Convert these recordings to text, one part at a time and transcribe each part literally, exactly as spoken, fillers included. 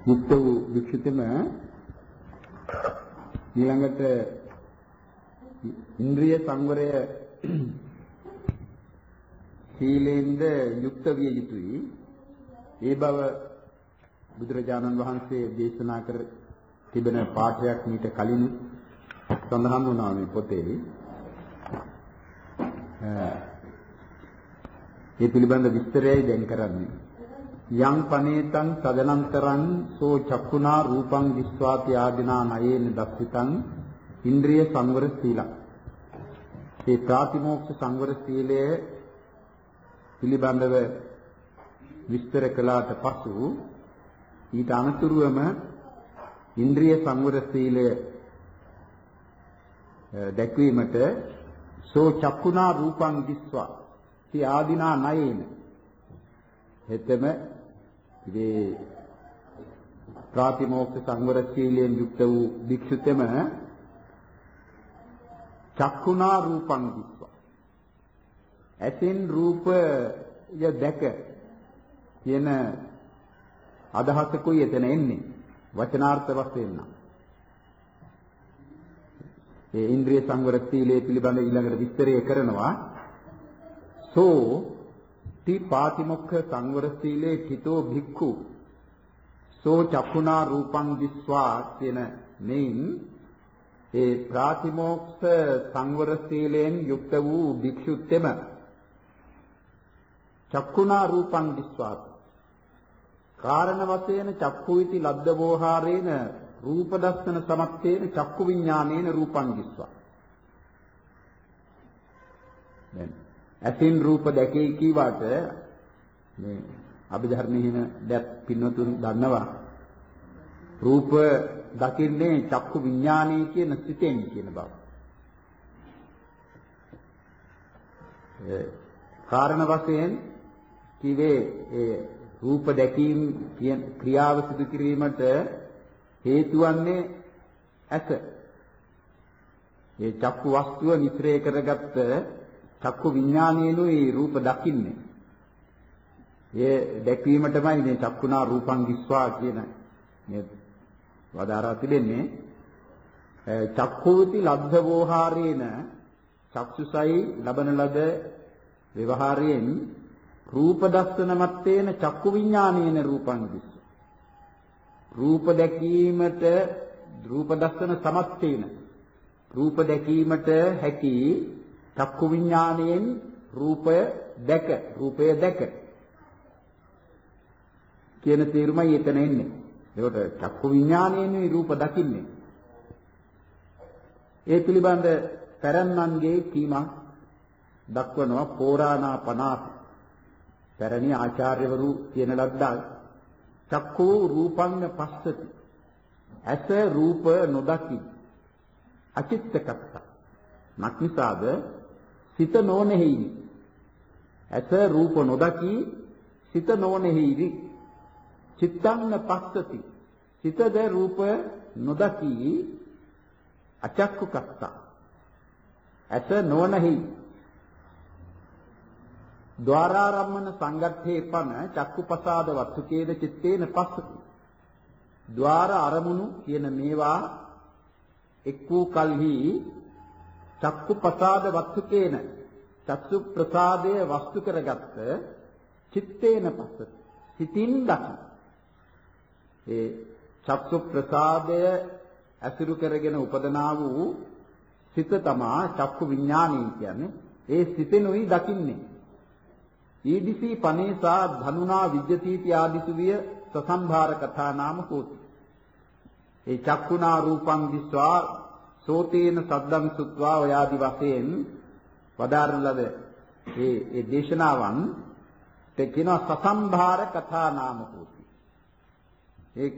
යුක්ත වූ වික්ෂිතම ඊළඟට ඉන්ද්‍රිය සංවරය සීලෙන්ද යුක්ත විය යුතුයි. ඒ බව බුදුරජාණන් වහන්සේ දේශනා කර තිබෙන පාඨයක් මීට කලින් සඳහන් වුණා මේ පොතේ. ඒ පිළිබඳ විස්තරයයි දැන් කරන්නේ. යං පනේතං සදනන්තරං සෝ චක්කුණා රූපං විස්වාති ආදිනා නයේන දක්ඛිතං ඉන්ද්‍රිය සංවර සීලං. මේ ප්‍රාතිමෝක්ෂ සංවර සීලය පිළිබඳව විස්තර කළාට පසු ඊට අනතුරුවම ඉන්ද්‍රිය සංවර සීලය දැක්වීමට සෝ චක්කුණා රූපං විස්වා ති ආදිනා නයේන හෙතම ඉතේ ප්‍රාතිමෝක්ෂ සංවර සීලයෙන් යුක්ත වූ භික්ෂුතෙම චක්කුණා රූපං විස්වා ඇසින් රූපය දැක කියන අදහසකුයි එතන එන්නේ වචනාර්ථ වශයෙන් නම් ඒ ඉන්ද්‍රිය සංවර සීලය පිළිබඳ ඊළඟට විස්තරය කරනවා සෝ ති පාතිමොක්ඛ සංවර සීලේ කිතෝ භික්ඛු සෝ චක්ඛුනා රූපං දිස්වා කියන මෙයින් ඒ ප්‍රාතිමෝක්ෂ සංවර සීලෙන් යුක්ත වූ භික්ෂුත්ෙම චක්ඛුනා රූපං දිස්වා කාරණ වශයෙන් චක්ඛුයිති ලබ්ධවෝහාරේන රූප දස්සන සමත්තේන චක්කු විඥානේන රූපං දිස්වා දැන් ඇසින් රූප දැකේ කීවාට මේ අභිධර්මයේ හින දැක් පින්වතුන් දන්නවා රූප දකින්නේ චක්කු විඥානයේ කියන සිතෙන් කියන බව. ඒ කාරණ වශයෙන් කිවේ ඒ රූප දැකීම කියන ක්‍රියාව සිදු කිරීමට හේතු වන්නේ ඇස. ඒ චක්කු වස්තුව නිස්රේ කරගත්ත චක්කු විඥානයේනුයි රූප දකින්නේ. ඒ දැක්වීමටමයි මේ චක්කුණා රූපං විස්වා කියන මේ වදාරා තිබෙන්නේ. චක්ඛූති ලබ්ධ වෝහාරේන චක්සුසයි ලබන ලද ව්‍යවහාරයෙන් රූප දස්සන මත්තේන චක්කු විඥානේන රූපං විස්වා රූප දැකීමට රූප දස්සන සමත්තේන රූප දැකීමට හැකි චක්කු විඥාණයෙන් රූපය දැක රූපය දැක කියන තේරුමයි එතන එන්නේ. ඒකට චක්කු විඥාණයෙන් රූප දකින්නේ. ඒ පිළිබඳ පැරණන්ගේ කීමක් දක්වනවා පෝරාණා පනාත පැරණි ආචාර්යවරු කියන ලද්දා චක්කු රූපං පස්සති ඇස රූප නොදකි අචිත්තකත්ත මක්නිසාද සිත නොනෙහිවි ඇස රූප නොදකි සිත නොනෙහිවි චිත්තං පස්සති සිතද රූප නොදකි අචක්කුකත්ත ඇස නොනෙහි ద్వාරාරම්මන සංගත්තේ පන චක්කුපසාද වත්තුකේද චිත්තේන පස්සති ద్వාර අරමුණු කියන මේවා එක් වූ කල්හි චක්කුපසාද වත්තුකේන චක්සු ප්‍රසාදය වස්තු කරගත්ත චිත්තේන පස්සති සිතින් දකි ඒ චක්සු ප්‍රසාදය අසුරු කරගෙන උපදනා වූ සිත තමා චක්කු විඥානය කියන්නේ ඒ සිතෙනුයි දකින්නේ ඊදිසි පනේසා ධනුනා විජ්ජතිති ආදිසු විය සසම්භාර කථා නාම හෝති. ඒ චක්කුණා රූපං දිස්වා සෝතේන සද්දං සුත්වා ඔය ආදි වශයෙන් වදාරන ලද ඒ ඒ දේශනාවන් තකින සසම්භාර කථා නාම හෝති. ඒක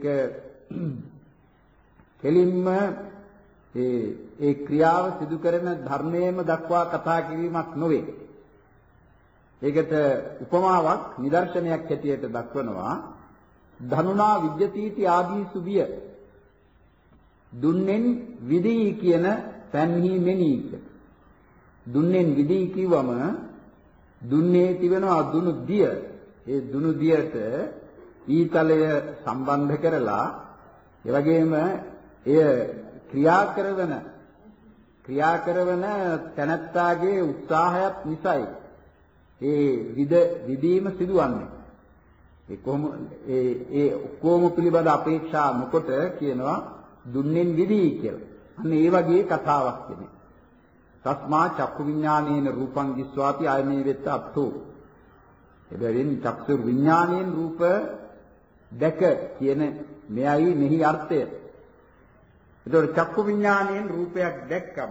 කෙලින්ම ඒ ඒ ක්‍රියාව සිදු කරන ධර්මයේම දක්වා කතා කිරීමක් නොවේ. ඒකට උපමාවක් නිදර්ශනයක් හැටියට දක්වනවා ධනුනා විජ්ජතිති ආදී සුභිය දුන්නෙන් විදී කියන තන්හි මෙනීක දුන්නෙන් විදී කිව්වම දුන්නේ තිබෙනවා දුනු දිය ඒ දුනු දියට ඊතලය සම්බන්ධ කරලා ඒ වගේම එය ක්‍රියා කරන ක්‍රියා කරන තැනැත්තාගේ උත්සාහයත් නිසායි ඒ විද විදීම සිදුවන්නේ. ඒ කොහොම ඒ ඒ ඔක්කොම පිළිබඳ අපේක්ෂා නොකොට කියනවා දුන්නෙන් විදී කියලා. අන්න ඒ වගේ කතාවක් කියන්නේ. තස්මා චක්කු විඥානේන රූපං දිස්වාති ආයමේ වෙත්ත අත්ථෝ. එබැවින් චක්සු විඥානයෙන් රූප දැක කියන මෙයයි මෙහි අර්ථය. ඒතකොට චක්කු විඥානයෙන් රූපයක් දැක්කම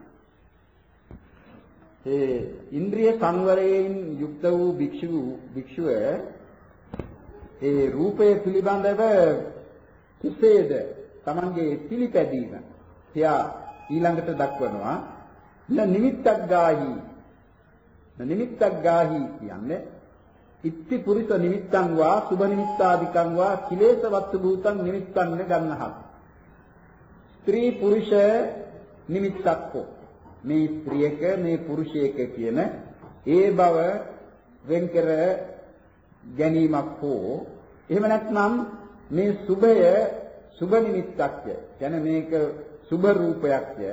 ඒ ඉන්ද්‍රිය සංවරයෙන් යුක්ත වූ භික්ෂු භික්ෂුව ඒ රූපය පිළිබඳව කෙසේද තමන්ගේ පිළිපැදීම තියා ඊළඟට දක්වනවා න නිමිත්තක් ගාහි න නිමිත්තක් ගාහි කියන්නේ ඉත්ති පුරිස නිමිත්තං වා සුභ නිමිත්තාදිකං වා කිලේශ වත්තු භූතං නිමිත්තං ගන්නහත් ස්ත්‍රී පුරුෂ නිමිත්තක්කෝ මේ ස්ත්‍රියක මේ පුරුෂයක කියන ඒ බව වෙන් කර ගැනීමක් හෝ එහෙම නැත්නම් මේ සුභය සුභ නිමිත්තක්ය කියන්නේ මේක සුභ රූපයක්ය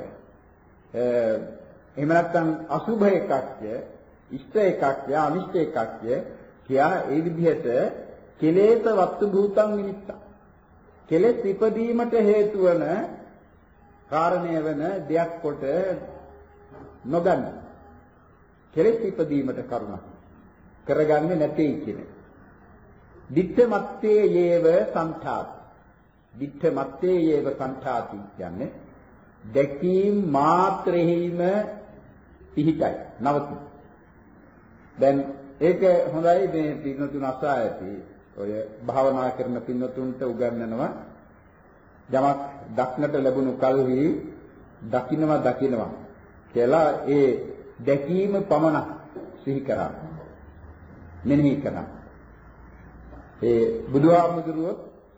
එහෙම නැත්නම් අසුභ එකක්ය ඉෂ්ට එකක්ය අනිෂ්ට එකක්ය කියා ඒ විදිහට කෙලේශ වස්තු භූතං නිමිත්ත කෙලෙස් ඉපදීමට හේතු වන කාරණය වෙන දෙයක් කොට නොගන්න කෙලෙස් ඉපදීමට කරුණක් කරගන්නේ නැtei කියන්නේ ditta matte yeva santhati ditta matte yeva santhati කියන්නේ දැකීම් මාත්‍රෙහිම පිහිටයි නවති. දැන් ඒක හොඳයි මේ පින්නතුන් අසා ඇති ඔය භාවනා කරන පින්නතුන්ට උගන්වනවා යමක් දක්නට ලැබුණු කල්හි දකින්නවා දකින්නවා කියලා ඒ දැකීම පමණ සිහි කරා මෙනෙහි කරා. ඒ බුදුහාමුදුරුවෝ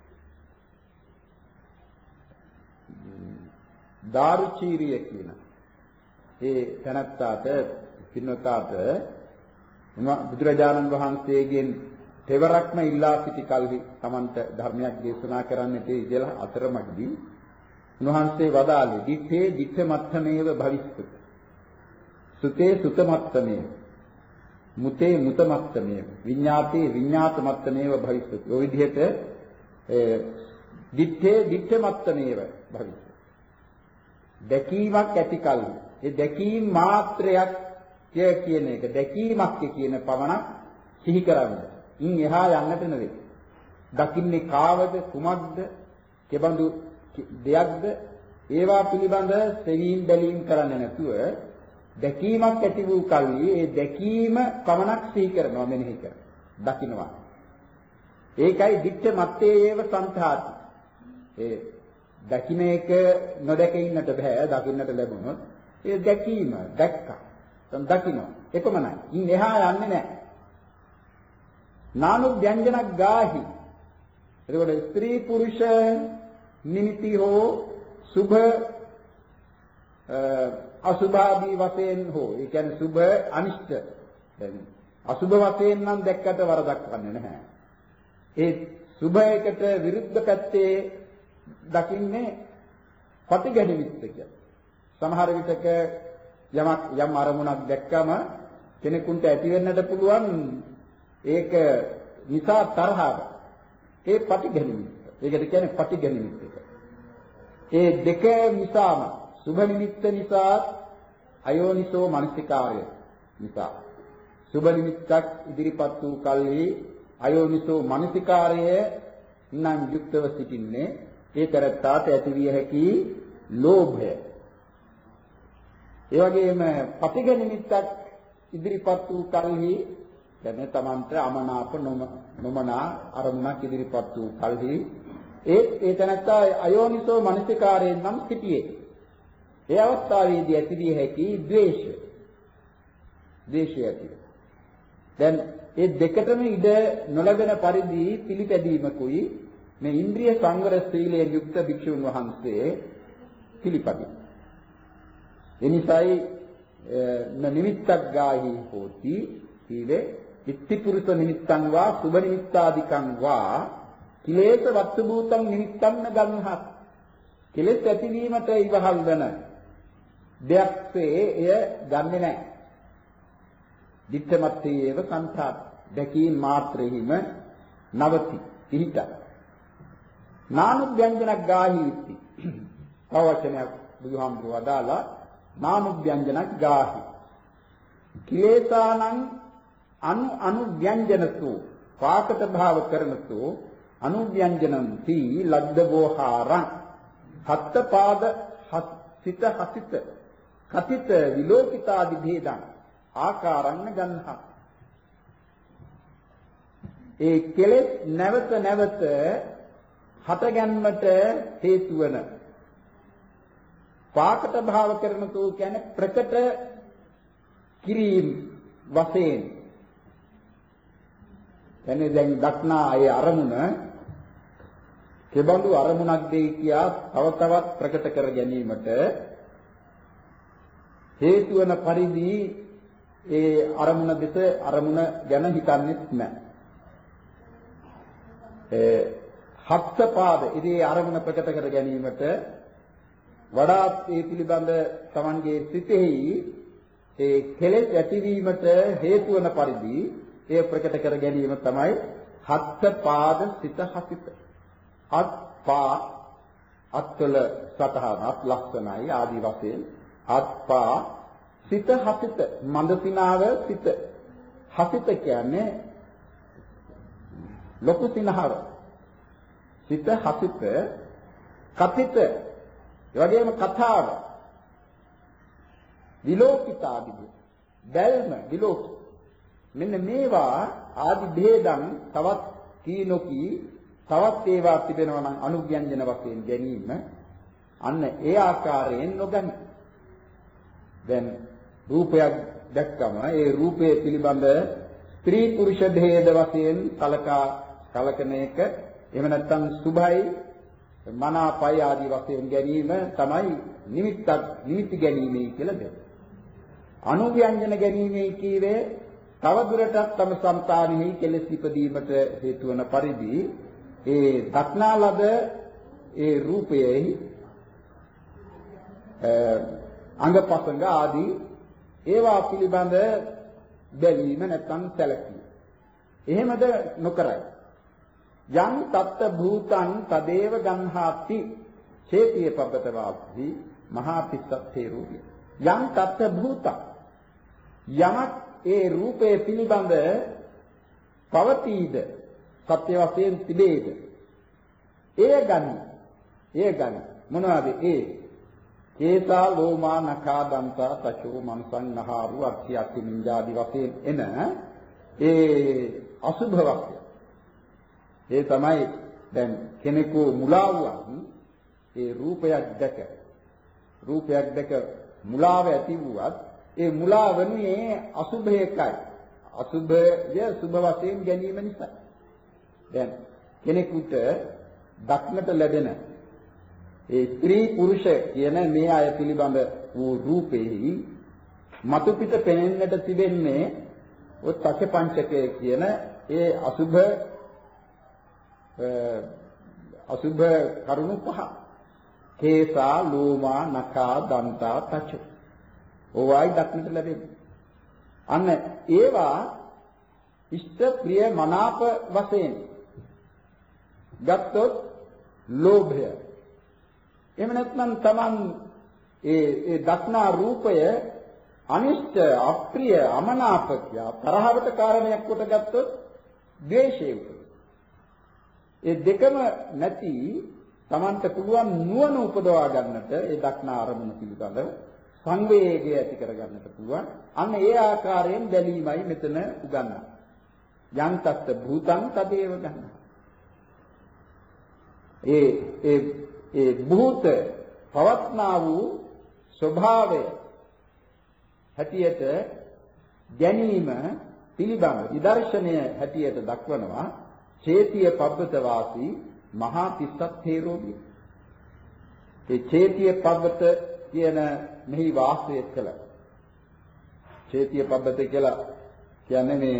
දාරුචීරිය කියන ඒ තනත්තාට පින්නතාට බුදුරජාණන් වහන්සේගෙන් තෙවරක්ම ඉල්ලා සිටි කල්හි තමන්ට ධර්මයක් දේශනා කරන්නට ඉදලා අතරමැදි උන්වහන්සේ වදාළේ දිත්තේ දිත්ත මත්තමේව භවිස්සති සුතේ සුත මත්තමේව මුතේ මුත මත්තමේව විඤ්ඤාතේ විඤ්ඤාත මත්තමේව භවිස්සති. ඔය විදිහට දිත්තේ දිත්ත මත්තමේව භවිස්සති. දැකීමක් ඇති කල්හි ඒ දැකීම මාත්‍රයක් කියන එක දැකීමක් කියන පවණක් සිහි කරගන්න. ඉන් එහා යන්නට නෙවෙයි. දකින්නේ කාවද කුමක්ද කෙබඳු දෙයක්ද ඒවා පිළිබඳ සෙවීම් බැලීම් කරන්නේ නැතුව දැකීමක් ඇති වූ කල්හි ඒ දැකීම පමණක් සිහි කරනවා මෙනෙහි කරනවා දකින්නවා. ඒකයි දිට්ඨ මත්තේ ඒව සංඛාති. ඒ දකින්න එක නොදැක ඉන්නට බෑ දකින්නට ලැබුණොත් ඒ දැකීම දැක්කා. දැන් දකින්න එපමණයි. ඉන් එහා යන්නේ නැහැ. නානු ව්‍යංජනක් ගාහි. එතකොට ස්ත්‍රී පුරුෂ නිමිති හෝ සුභ අසුභාදී වශයෙන් හෝ ඒ කියන්නේ සුභ අනිෂ්ට දැන් අසුභ වශයෙන් නම් දැක්කට වරදක් වන්නේ නැහැ. ඒ සුභයකට විරුද්ධ පැත්තේ දකින්නේ පටිඝනිමිත්ත කියලා. සමහර විටක යමක් යම් අරමුණක් දැක්කම කෙනෙකුට ඇති වෙන්නට පුළුවන් ඒක නිසා තරහව. ඒ පටිඝනිමිත්ත. ඒකට කියන්නේ පටිඝනිමිත්ත. ඒ දෙක නිසාම සුභ නිමිත්ත නිසා අයෝනිසෝ මනසිකාරය නිසා සුභ නිමිත්තක් ඉදිරිපත් වූ කල්හි අයෝනිසෝ මනසිකාරය නම් යුක්තව සිටින්නේ ඒ තරත්තාට ඇතිවිය හැකි ලෝභය. ඒ වගේම පටිඝ නිමිත්තක් ඉදිරිපත් වූ කල්හි දැන් තමන්ට අමනාප නොමනා අරමුණක් ඉදිරිපත් වූ කල්හි ඒ ඒ තනත්තා අයෝනිසෝ මනසිකාරයෙන් නම් සිටියේ. ඒ අවස්ථාවේදී ඇතිවිය හැකි ද්වේෂය. ද්වේෂය ඇති. දැන් ඒ දෙකටම ඉඩ නොලබන පරිදි පිළිපැදීමකුයි මේ ඉන්ද්‍රිය සංවර සීලයෙන් යුක්ත භික්ෂුන් වහන්සේ පිළිපදින. එනිසායි නිමිත්තක් ගාහි හෝති සීලේ ඉත්ති පුරුෂ නිමිත්තං වා සුභ නිමිත්තාදිකං වා කිලේශ වත්තු භූතං නිමිත්තං ගන්හත්. කෙලෙස් ඇතිවීමට ඉවහල් වෙන දෙයක්සේ එය ගන්නෙ නැහැ. දිත්තමත්තේව සංඛාත දැකීම මාත්‍රෙහිම නවති පිහිට. නානුභ්‍යංජනක් ගාහීති. අවචනයක් බුදුහාමුදුරුවෝ වදාලා නානුභ්‍යංජනක් ගාහි. කිලේසානං අනු අනුව්‍යංජනසු පාකට භාව කරනසු අනුව්‍යංජනං තී ලද්දවෝහාරං හත්ත පාද සිත හසිත කතිත විලෝකිතාදි භේදං ආකාරන්න ගන්හා. ඒ කෙලෙස් නැවත නැවත හටගැන්මට හේතු වන පාකට භාව කරන තෝ කියන්නේ ප්‍රකට කිරීම වශයෙන් එන්නේ දැන් දක්නා අය අරමුණ කෙබඳු අරමුණක් දෙයි කියා තව තවත් ප්‍රකට කර ගැනීමට හේතු වන පරිදි ඒ අරමුණ දෙස අරමුණ ගැන හිතන්නේ නැහැ. ඒ හත්ත පාද ඉදී අරමුණ ප්‍රකට කර ගැනීමට වඩාත් ඒ පිළිබඳ Tamanගේ සිතෙහි ඒ කෙලෙස් ඇතිවීමට හේතු වන පරිදි ඒ ප්‍රකට කර ගැනීම තමයි හත්ත පාද සිත හසිත. අත් පා අත්වල සතහනක් ලක්ෂණයි ආදි වශයෙන් අත් පා සිත හසිත මන්දසිනාව සිත හසිත කියන්නේ ලොකු සිනහව සිත හසිත කතිත ඒ වගේම කතාව විලෝකිතාදී බැල්ම විලෝක මෙන්න මේවා ආදි භේදම් තවත් කීනොකී තවත් ඒවා තිබෙනවා නම් අනුව්‍යංජන වශයෙන් ගැනීම අන්න ඒ ආකාරයෙන් නොගනි. දැන් රූපයක් දැක්කම ඒ රූපයේ පිළිබඳ ස්ත්‍රී පුරුෂ භේද වශයෙන් කලකා කලකන එක එහෙම නැත්නම් සුභයි මනාපයි ආදී වශයෙන් ගැනීම තමයි නිමිත්තක් නිමිති ගැනීමයි කියලා දෙන්නේ. අනුව්‍යංජන ගැනීමයි කීවේ තව දුරටත් තම సంతානෙහි කෙලෙස් ඉපදීමට හේතු වන පරිදි ඒ දක්නා ලද ඒ රූපයේ අංගපසංග ආදී ඒවා පිළිබඳ බැලීම නැත්නම් සැලකීම. එහෙමද නොකරයි. යම් තත්ත භූතං තදේව ගන්හාති චේතිය පබ්බත වාපි මහා පිස්සත්තේ රූපය. යම් තත්ත භූතං යමක් ඒ රූපයේ පිළිබඳ පවතීද සත්‍ය වශයෙන් තිබේද ඒ ගනි ඒ ගනි මොනවාද ඒ කේසා ලෝමා නඛා දන්තා තචෝ මනසං නහාරු අක්ඛි අක්ඛි නිජාදි වශයෙන් එන ඒ අසුභ වස්තු ඒ තමයි දැන් කෙනෙකු මුලා වුවන් ඒ රූපයක් දැක රූපයක් දැක මුලාව ඇති වුවත් ඒ මුලා වන්නේ අසුභයකයි අසුභය සුභ වශයෙන් ගැනීම නිසා දැන් කෙනෙකුට දක්නට ලැබෙන ඒ ස්ත්‍රී පුරුෂ කියන මේ අය පිළිබඳ වූ රූපෙහි මතු පිට පෙනෙන්නට තිබෙන්නේ ඔය තක පංචකය කියන ඒ අසුභ අසුභ කරුණු පහ කේසා ලෝමා නඛා දන්තා තච ඕවායි දක්නට ලැබෙන්නේ අන්න ඒවා ඉෂ්ට ප්‍රිය මනාප වශයෙන් ගත්තොත් ලෝභය එහෙම නැත්නම් Taman ඒ ඒ දක්නා රූපය අනිෂ්ට අප්‍රිය අමනාප කියා තරහවට කාරණයක් කොට ගත්තොත් ද්වේෂය ඒ දෙකම නැති Tamanට පුළුවන් නුවණ උපදවා ගන්නට ඒ දක්නා අරමුණ පිළිබඳව සංවේගය ඇති කර ගන්නට පුළුවන් අන්න ඒ ආකාරයෙන් බැලීමයි මෙතන උගන්වන්නේ යං තත්ත භූතං තදේව ගන්න ඒ ඒ ඒ භූත පවත්නා වූ ස්වභාවය හැටියට ගැනීම පිළිබඳ විදර්ශනය හැටියට දක්වනවා චේතිය පබ්බත වාසී මහා තිස්සත්තේරෝගිය. ඒ චේතිය පබ්බත කියන මෙහි වාසය කළ චේතිය පබ්බත කියලා කියන්නේ මේ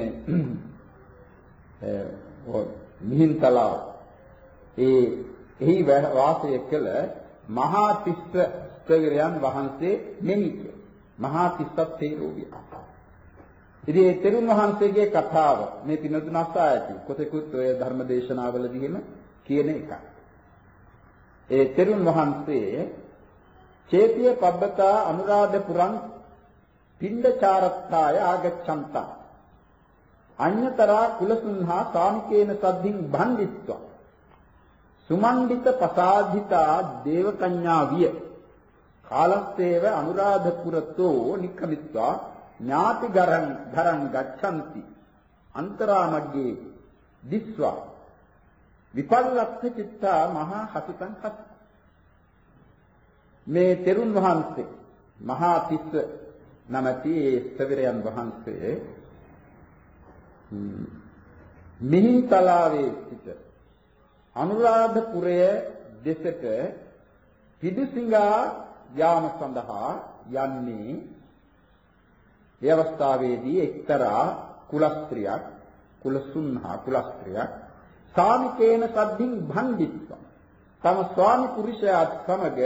මිහින්තලා ඒ එහි වාසය කළ මහා තිස්ස ස්ථවිරයන් වහන්සේ මෙනික මහා තිස්සත් තේරෝවිය. ඉතින් ඒ තෙරුන් වහන්සේගේ කතාව මේ පිනතුන අසා ඇති කොතෙකුත් ඔය ධර්ම දේශනාවලදී එහෙම කියන එක. ඒ තෙරුන් වහන්සේ චේතිය පබ්බතා අනුරාධපුරං පිණ්ඩචාරත්තාය ආගච්ඡන්තා අඤ්‍යතරා කුලසුන්හා සාමිකේන සද්ධින් භණ්ඩිත්වා සුමණ්ඩිත පසාධිතා දේවකඤ්ඤා විය කාලස්සේව අනුරාධපුරතෝ නික්කමිත්වා ඥාති ගරං ධරං ගච්ඡanti අන්තරාමග්ගේ දිස්වා විපල්ලක්ඛ චිත්තා මහා හසිතං හත් මේ තෙරුන් වහන්සේ මහා තිස්ස නමැති ඒ ස්ථවිරයන් වහන්සේ මිහින්තලාවේ සිට අනුරාධපුරය දෙසට පිදුසිඟා යාම සඳහා යන්නේ ඒ අවස්ථාවේදී එක්තරා කුලස්ත්‍රියක් කුලසුන්හා කුලස්ත්‍රියක් සාමිකේන සද්ධින් භණ්ඩිත්වා තම ස්වාමි පුරුෂයාත් සමග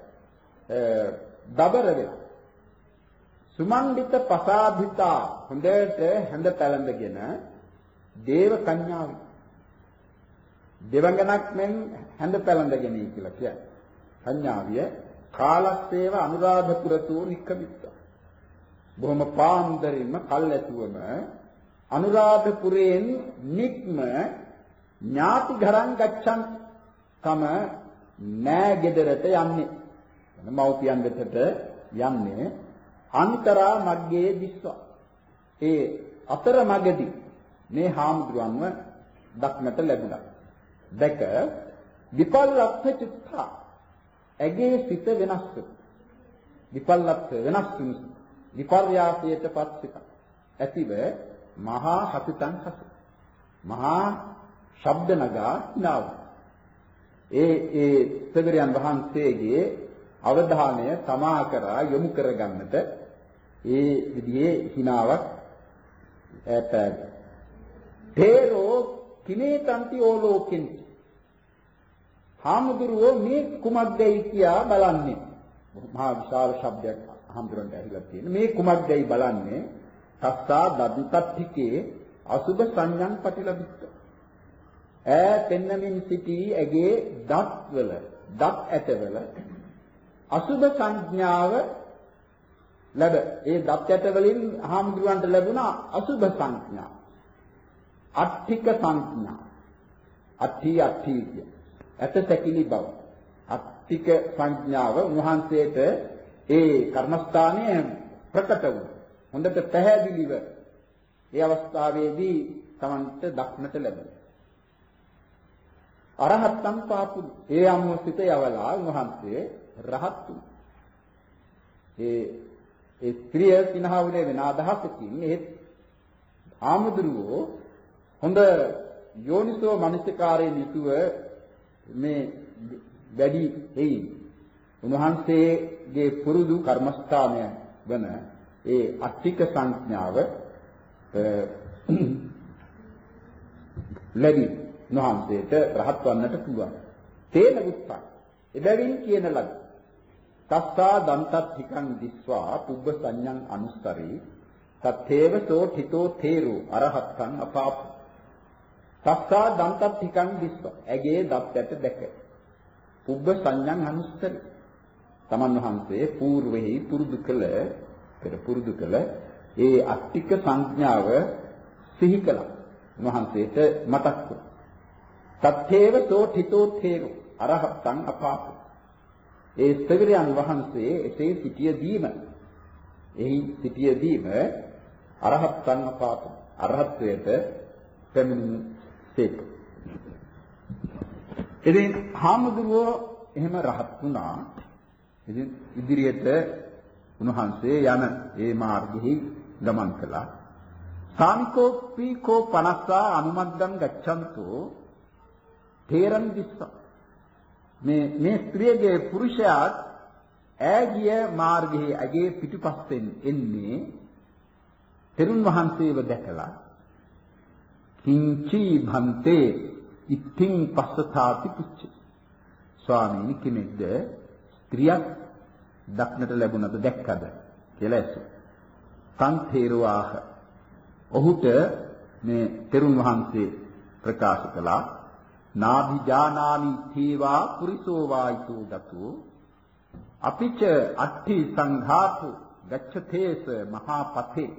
දබර වෙලා සුමණ්ඩිත පසාධිතා හොඳට හැඳ පැලඳගෙන දේව කන්‍යාව දෙවඟනක් මෙන් හැඳ පැලඳගෙන කියලා කියන්නේ කන්‍යාවිය කාලස්සේව අනුරාධපුරතෝ නික්කමිත්වා බොහොම පාන්දරින්ම කල්ැතුවම අනුරාධපුරයෙන් නික්ම ඥාති ගරං ගච්ඡන් තම නෑ ගෙදරට යන්නේ මව්පියන් වෙතට යන්නේ අන්තරා මග්ගේ දිස්වා ඒ අතර මගදී මේ හාමුදුරන්ව දක්නට ලැබුණා දැක විපල්ලක්ඛ චිත්තා ඇගේ සිත වෙනස් වුණා විපල්ලක්ඛ වෙනස් වුණා විපර්යාසයට පත්සිත ඇතිව මහා හසිතං හස මහා ශබ්ද නගා හිනාව ඒ ඒ ස්ථවිරයන් වහන්සේගේ අවධානය තමා කරා යොමු කරගන්නට ඒ විදිහේ හිනාවක් ඈත තේරෝ කිනේතන්ති ඕලෝකින් හාමුදුරුවෝ මේ කුමක්දයි කියා බලන්නේ මහා විශාල ශබ්දයක් හාමුදුරන්ට ඇහිලා තියෙන මේ කුමක්දයි බලන්නේ තස්සා දදුතත්තිකේ අසුභ සංඥං පටිලබිත්ත ඈ පෙන්නමින් සිටි ඇගේ දත් වල දත් ඇටවල අසුභ සංඥාව ලැබ ඒ දත් ඇට වලින් හාමුදුරන්ට ලැබුණා අසුභ සංඥා අට්ඨික සංඥා අට්ඨි අට්ඨි කිය ඇත සැකිලි බව අට්ඨික සංඥාව උන්වහන්සේට ඒ කර්මස්ථානයේ ප්‍රකට වුණා හොඳට පැහැදිලිව ඒ අවස්ථාවේදී Tamanට දක්නට ලැබුණා අරහත්තන් පාපු ඒ අමුසිත යවලා උන්වහන්සේ රහත් වුණා ඒ ඒ ස්ත්‍රිය සිනහවුනේ වෙන අදහසකින් ඒ ආමුදුරුවෝ හොඳ යෝනිසෝ මනසිකාරයේ නිතුව මේ වැඩි හේයි උන්වහන්සේගේ පුරුදු කර්මස්ථානය වන ඒ අට්ඨික සංඥාව ලැබි උන්වහන්සේට රහත් වන්නට පුළුවන් තේන උත්සාහ එබැවින් කියන ලද තස්සා දන්තත් හිකං දිස්වා පුබ්බ සංඥං අනුස්තරේ තත්තේව සෝ ठितो තේරෝ අරහත්තං අපාප තස්සා දන්තත් හිකං දිස්වා ඇගේ දත්යට දැක පුබ්බ සංඥං අනුස්තරේ තමන් වහන්සේ పూర్වෙහි පුරුදු කළ පෙර පුරුදු කළ ඒ අට්ඨික සංඥාව සිහි කළා උන්වහන්සේට මතක් වුණා තත්තේව සෝ ठितो තේරෝ අරහත්තං අපාප ඒ ස්ථවිරයන් වහන්සේ එසේ සිටියදීම එහි සිටියදීම අරහත්තන් අපාත අරහත්වයට පැමිණි සේක. ඉතින් හාමුදුරුවෝ එහෙම රහත් වුණා. ඉතින් ඉදිරියට උන්වහන්සේ යන ඒ මාර්ගෙහි ගමන් කළා. සාමිකෝ පීකෝ පනස්සා අනුමද්දං ගච්ඡන්තෝ තේරන් දිස්සා මේ මේ ස්ත්‍රියගේ පුරුෂයාත් ඈගිය මාර්ගයේ ඇගේ පිටුපස්සෙන් එන්නේ තෙරුන් වහන්සේව දැකලා කිංචි භන්තේ ඉත්තිං පස්සතාති පුච්ච ස්වාමීනි කෙනෙක්ද ස්ත්‍රියක් දක්නට ලැබුණද දැක්කද කියලා ඇසුවා. තං තේරවාහ ඔහුට මේ තෙරුන් වහන්සේ ප්‍රකාශ කළා නාභිජානාමි තේවා පුරිසෝ වායිතෝ ගතෝ අපිච අට්ඨි සංඝාතු ගච්ඡතේස මහා පතේ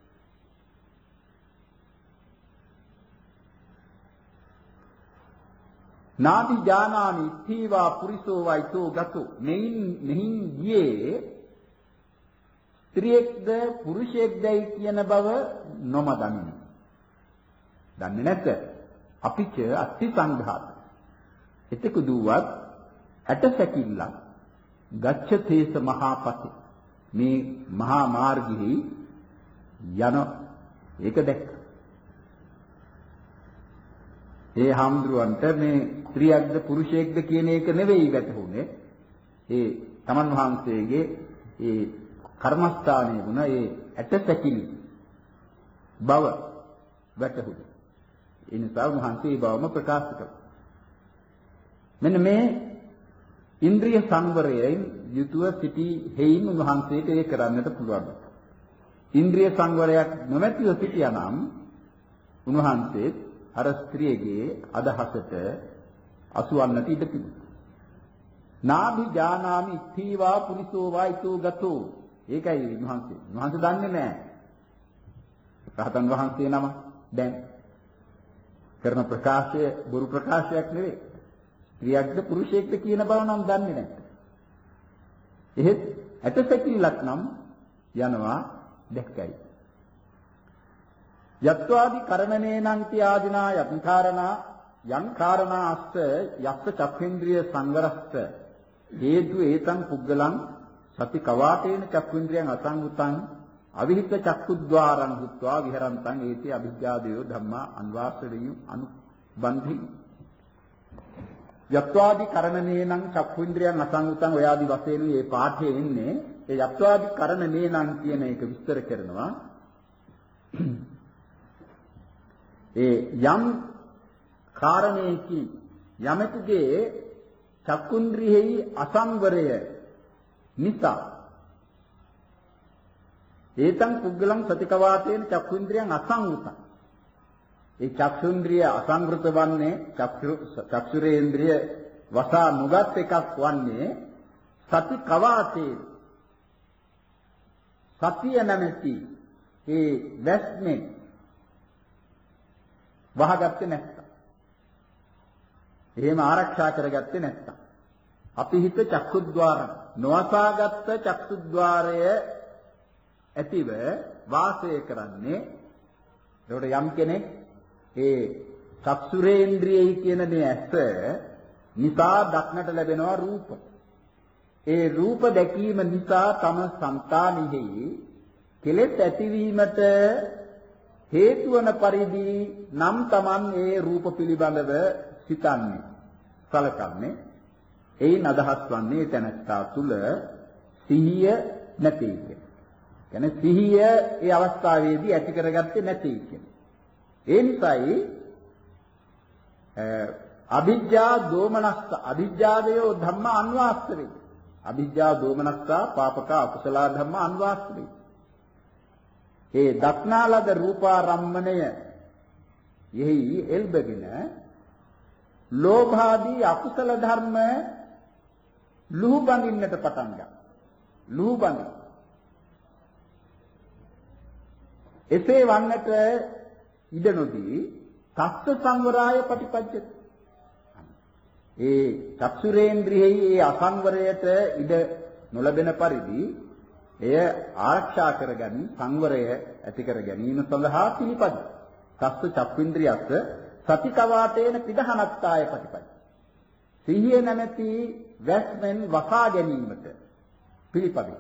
නාභිජානාමි තේවා පුරිසෝ වායිතෝ ගතෝ මෙයින් මෙහින් ගියේ ස්ත්‍රියෙක්ද පුරුෂයෙක්දයි කියන බව නොමදන්නේ. දන්නේ නැත. අපිච අට්ඨි සංඝාත. එතෙකු දුවත් ඇටසැකිල්ල ගච්ඡතේස මහාපති මේ මහා මාර්ගෙහි යන ඒක දැක්ක. ඒ හාමුදුරුවන්ට මේ ස්ත්‍රියක්ද පුරුෂයෙක්ද කියන එක නෙවෙයි වැටහුනේ. ඒ තමන් වහන්සේගේ ඒ කර්මස්ථානයේ වුණ ඒ ඇටසැකිලි බව වැටහුණා. ඒ නිසා උන්වහන්සේ ඒ බවම ප්‍රකාශ කළා. මෙන්න මේ ඉන්ද්‍රිය සංවරයෙන් යුතුව සිටි හේයින් උන්වහන්සේට ඒ කරන්නට පුළුවන්. ඉන්ද්‍රිය සංවරයක් නොමැතිව සිටියානම් උන්වහන්සේ අර ස්ත්‍රියගේ අදහසට අසුවන්නට ඉඩ තිබුණා. නාභි ජානාමි ඉත්ථීවා පුරිසෝ වායිතෝ ගතෝ ඒකයි උන්වහන්සේ. උන්වහන්සේ දන්නේ නැහැ. රහතන් වහන්සේ නම දැන් කරන ප්‍රකාශය බුරු ප්‍රකාශයක් නෙවෙයි. ස්ත්‍රියක්ද පුරුෂයෙක්ද කියන බව නම් දන්නේ නැහැ. එහෙත් ඇටසැකිල්ලක් නම් යනවා දැක්කයි. යත්වාදි කරණනේ නන්ති ආදිනා යම් කාරණා යම් කාරණා අස්ස යස්ස චක්ඛේන්ද්‍රිය සංවරස්ස හේතු ඒතං පුද්ගලං සති කවාටේන චක්ඛේන්ද්‍රියං අසංගුතං අවිහිත චක්කුද්්වාරං හුත්වා විහරන්තං ඒති අභිජ්ජාදයෝ ධම්මා අන්වාසරියු අනුබන්ධි යත්වාදි කරණනේනං චක්ඛේන්ද්‍රියං අසංගුතං ඔය ආදි වශයෙන් මේ පාඨයේ ඉන්නේ ඒ යත්වාදි කරණනේනං කියන එක විස්තර කරනවා ඒ යම් කාරණේකි යමෙකුගේ චක්කුන්ද්‍රියෙහි අසංවරය නිසා ඒතං පුද්ගලං සතිකවාතේන චක්කුන්ද්‍රියං අසංවෘතං ඒ චක්කුන්ද්‍රිය අසංවෘත වන්නේ චක්ෂුරේන්ද්‍රිය වසා නොගත් එකක් වන්නේ සතිකවාතේ සතිය නැමැති ඒ වැස්මෙන් වහගත්තේ නැත්තම් එහෙම ආරක්ෂා කරගත්තේ නැත්තම් අපි හිත චක්කුද්්වාර නොවසාගත් චක්කුද්්වාරය ඇතිව වාසය කරන්නේ එතකොට යම් කෙනෙක් ඒ චක්ෂුරේන්ද්‍රියයි කියන මේ ඇස නිසා දක්නට ලැබෙනවා රූප. ඒ රූප දැකීම නිසා තම సంతානෙහි කෙලෙස් ඇතිවීමට හේතු වන පරිදි නම් Taman ඒ රූප පිළිබඳව සිතන්නේ සලකන්නේ එයින් අදහස් වන්නේ තැනස්ථා තුල සිහිය නැති කියන. කියන්නේ සිහිය ඒ අවස්ථාවේදී ඇති කරගත්තේ නැති කියන. ඒ නිසායි අවිජ්ජා දෝමනස්ස අවිජ්ජාදයෝ ධම්ම අන්වාස්තරේ. අවිජ්ජා දෝමනස්ස පාපක අකුසල ධම්ම අන්වාස්තරේ. ඒ දක්නාලද රූපාරම්මණය යෙහි එල්බගෙන ලෝභාදී අකුසල ධර්ම ලුහු බඳින්නට පටන් ගන්නවා. ලුහු බඳින. එසේ වන්නට ඉඩ නොදී තස්ස සංවරාය පටිපජ්ජති. ඒ චක්ෂුරේන්ද්‍රියෙහි ඒ අසංවරයට ඉඩ නොලැබෙන පරිදි එය ආරක්ෂා කරගනි සංවරය ඇති කර ගැනීම සඳහා පිළිපද. තස්ස චක්ඛේන්ද්‍රියස්ස සතිකවාතේන පිදහනත්තාය පටිපජ්ජති. සිහිය නැමැති වැස්මෙන් වසා ගැනීමට පිළිපදේ.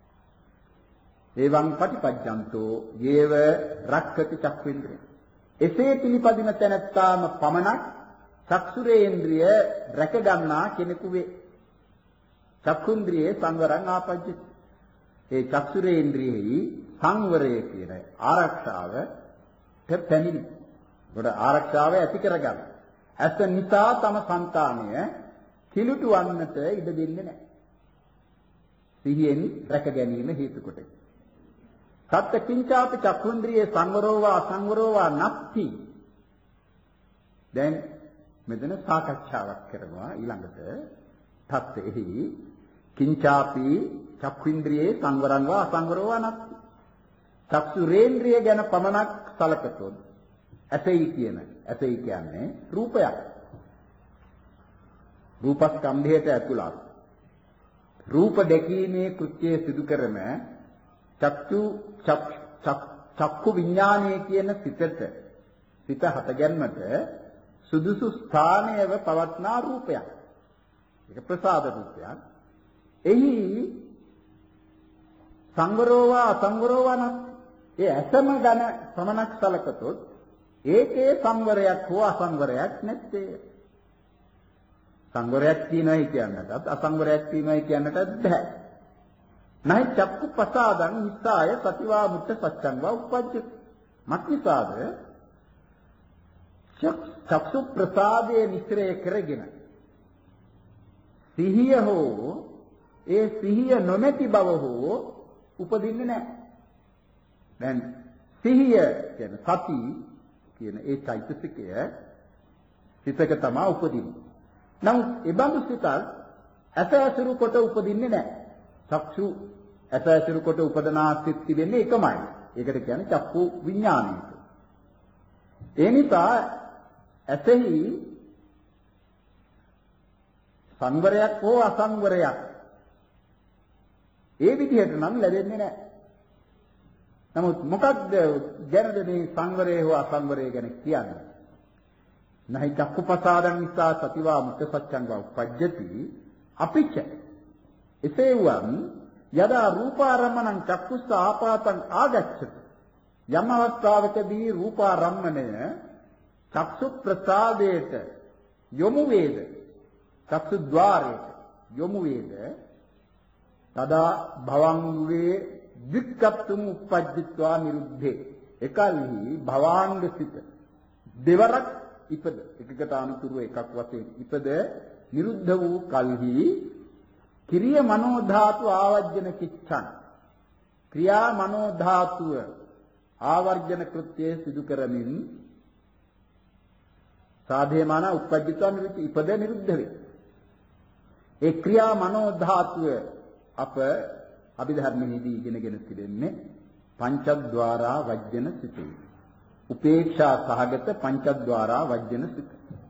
එවං පටිපජ්ජන්තෝ යේව රක්ඛති චක්ඛේන්ද්‍රිය. එසේ පිළිපදින තැනැත්තාම පමණක් චක්ෂුරේන්ද්‍රිය රැක ගන්නා කෙනෙකු වේ. චක්ඛුන්ද්‍රියේ සංවරං ආපජ්ජති. ඒ චක්ෂුරේන්ද්‍රියෙහි සංවරය කියන ආරක්ෂාව පැමිණි. ඒකට ආරක්ෂාව ඇති කරගන්න. ඇස නිසා තම సంతානය කිලුට වන්නට ඉඩ දෙන්නේ නැහැ. සිහියෙන් රැක ගැනීම හේතු කොට. සත්‍ය කිංචාපි චක්ඛුන්ද්‍රියේ සංවරෝව අසංවරෝව නැත්ති. දැන් මෙතන සාකච්ඡාවක් කරනවා ඊළඟට තත්ත්වෙහි කිංචාපි චක්ඛුන්ද්‍රියේ සංවරං වා අසංවරෝව නැත්ති. චක්ෂුරේන්ද්‍රිය ගැන පමණක් සලකතොත් ඇසෙයි කියන ඇසෙයි කියන්නේ රූපයක්. රූපස්කන්ධයට ඇතුළත් රූප දැකීමේ කෘත්‍යය සිදු කරන චක්ෂු චක්ඛු විඥානයේ කියන සිතට සිත හටගන්නට සුදුසු ස්ථානයව පවත්නා රූපයක්. ඒක ප්‍රසාද රූපයක්. එහි සංවරෝවා අසංවරෝවා නැත්. ඒ ඇසම ගැන පමණක් සලකතොත් ඒකේ සංවරයක් හෝ අසංවරයක් නැත්තේ. සංවරයක් තියෙනයි කියන්නටත් අසංවරයක් තියෙනයි කියන්නටත් බෑ. නයි චක්කු ප්‍රසාදං නිස්සාය සතිවා මුත්ත සච්ඡං වා උප්පජ්ජති. මත්නිසාද චක්සු ප්‍රසාදයේ නිස්රය කරගෙන සිහිය හෝ ඒ සිහිය නොමැති බව හෝ උපදින්නේ නැහැ. දැන් සිහිය කියන සති කියන ඒ චෛතසිකය සිතක තමයි උපදින්නේ. නමුත් ඒ බඳු සිතක් ඇස ඇසුරු කොට උපදින්නේ නැහැ. චක්ෂු ඇස ඇසුරු කොට උපදනා සිත් තිබෙන්නේ එකමයි. ඒකට කියන්නේ චක්කු විඥානය. ඒ නිසා ඇසෙහි සංවරයක් හෝ අසංවරයක් ඒ විදිහට නම් ලැබෙන්නේ නැහැ. නමුත් මොකක්ද ගැනද මේ සංවරය හෝ අසංවරය ගැන කියන්නේ? නහි චක්කුපසාදං නිසා සතිවා මුත්ත සච්ඡං වා උපජ්ජති අපිච්ච එසේ වම් යදා රූපාරම්මණං චක්කුස්ස ආපාතං ආගච්ඡති. යම් අවස්ථාවකදී රූපාරම්මණය චක්සු ප්‍රසාදයට යොමු වේද, චක්සු ద్వාරයට යොමු වේද, තදා භවංගේ වික්කප්තුම් උපජ්ජිත්වා නිරුද්ධේ. එකල්හි භවාංග සිත දෙවරක් ඉපද එකකට අනුතුරු එකක් වශයෙන් ඉපද නිරුද්ධ වූ කල්හි ක්‍රිය මනෝ ධාතු ආවර්ජන කිච්ඡං. ක්‍රියා මනෝ ධාතුව ආවර්ජන කෘත්‍යය සිදු කරමින් සාධේමාන උපජ්ජිත්වා නිරුද්ධ ඉපද නිරුද්ධ වේ. ඒ ක්‍රියා මනෝ ධාතුව අප අභිධර්මයේදී ඉගෙනගෙන තිබෙන්නේ පංචද්වාරා වජ්ජන සිතේ. උපේක්ෂා සහගත පංචද්වාරා වජ්ජන සිත.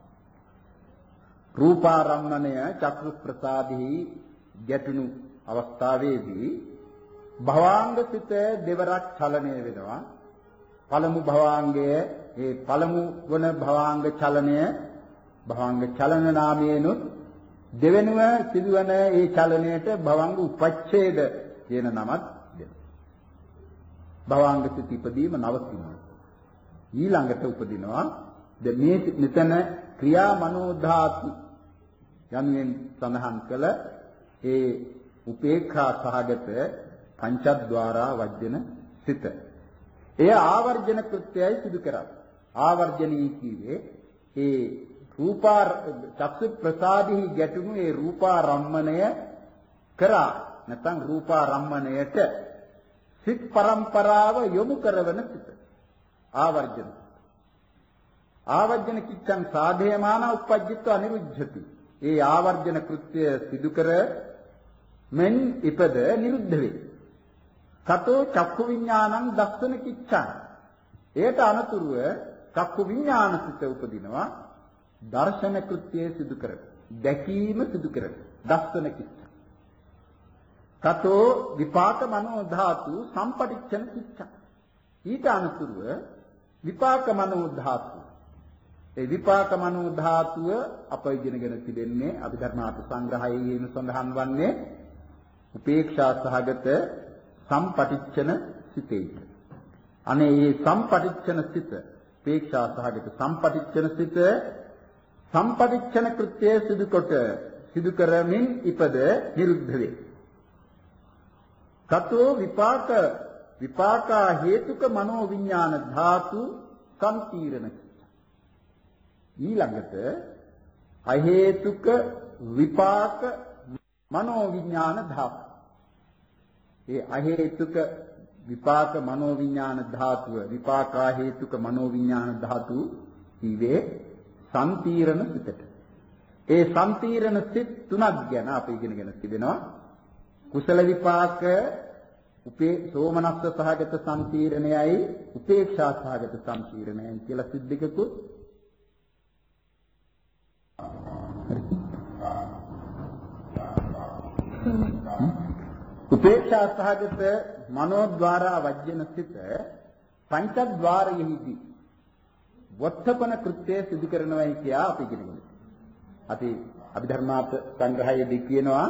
රූපාරම්මණය චක්කු ප්‍රසාදෙහි ගැටුණු අවස්ථාවේදී භවාංග සිත දෙවරක් චලනය වෙනවා. පළමු භවාංගය ඒ පළමු වන භවාංග චලනය භවාංග චලන නාමයෙන්ුත් දෙවෙනුව සිදුවන ඒ චලනයට භවංග උපච්ඡේද කියන නමත් දෙනවා. භවංග සිත ඉදීම නවතිනවා. ඊළඟට උපදිනවා මේ මෙතන ක්‍රියා මනෝ ධාතු යනුවෙන් සඳහන් කළ ඒ උපේක්ඛා සහගත පංචද්වාරා වජ්ජන සිත. එය ආවර්ජන කෘත්‍යයයි සිදු කරන්නේ. ආවර්ජනී කීවේ ඒ රූපා චක්සු ප්‍රසාදෙහි ගැටුණු ඒ රූපාරම්මණය කරා නැත්නම් රූපාරම්මණයට සිත් පරම්පරාව යොමු කරවන සිත ආවර්ජන. ආවර්ජන කිච්ඡං සාධේමාන උපජ්ජිත්ව අනිරුද්ධති. ඒ ආවර්ජන කෘත්‍ය සිදු කර මෙන් ඉපද නිරුද්ධ වේ. සතෝ චක්ඛු විඥානං දස්සන කිච්ඡං. ඒට අනතුරුව චක්ඛු විඥාන සිත උපදිනවා. දර්ශන කෘත්‍යය සිදු කර දැකීම සිදු කර දස්සන කිච්ඡ. තතෝ විපාක මනෝ ධාතු සම්පටිච්ඡන කිච්ඡ. ඊට අනුතුරුව විපාක මනෝ ධාතු. ඒ විපාක මනෝ ධාතුව අප ඉගෙනගෙන තිබෙන්නේ අභිධර්මාර්ථ සංග්‍රහයේ සඳහන් වන්නේ උපේක්ෂා සහගත සම්පටිච්ඡන සිතේ. අනේ මේ සම්පටිච්ඡන සිත උපේක්ෂා සහගත සම්පටිච්ඡන සිත සම්පටිච්ඡන කෘත්‍ය සිදු කොට සිදු කරමින් ඉපද නිරුද්ධ වේ. තතෝ විපාක විපාකා හේතුක මනෝ විඥාන ධාතු සම්පීරණ. ඊළඟට අහේතුක විපාක මනෝ විඥාන ධාතු. ඒ අහේතුක විපාක මනෝ විඥාන ධාතුව විපාකා හේතුක මනෝ විඥාන ධාතු ඊවේ සම්පීරණ සිතට. ඒ සම්පීරණ සිත් තුනක් ගැන අපි ඉගෙනගෙන තිබෙනවා. කුසල විපාක උපේ සෝමනස්ස සහගත සම්පීරණයයි උපේක්ෂා සහගත සම්පීරණයයි කියලා සිත් දෙකකුත් උපේක්ෂා සහගත මනෝද්වාරා වජ්ජන සිත පංචද්වාරයෙහිදී වත්තපන කෘත්‍යය සිදු කරනවායි කියා අපි ඉගෙනගමු. අපි අභිධර්මාර්ථ සංග්‍රහයේදී කියනවා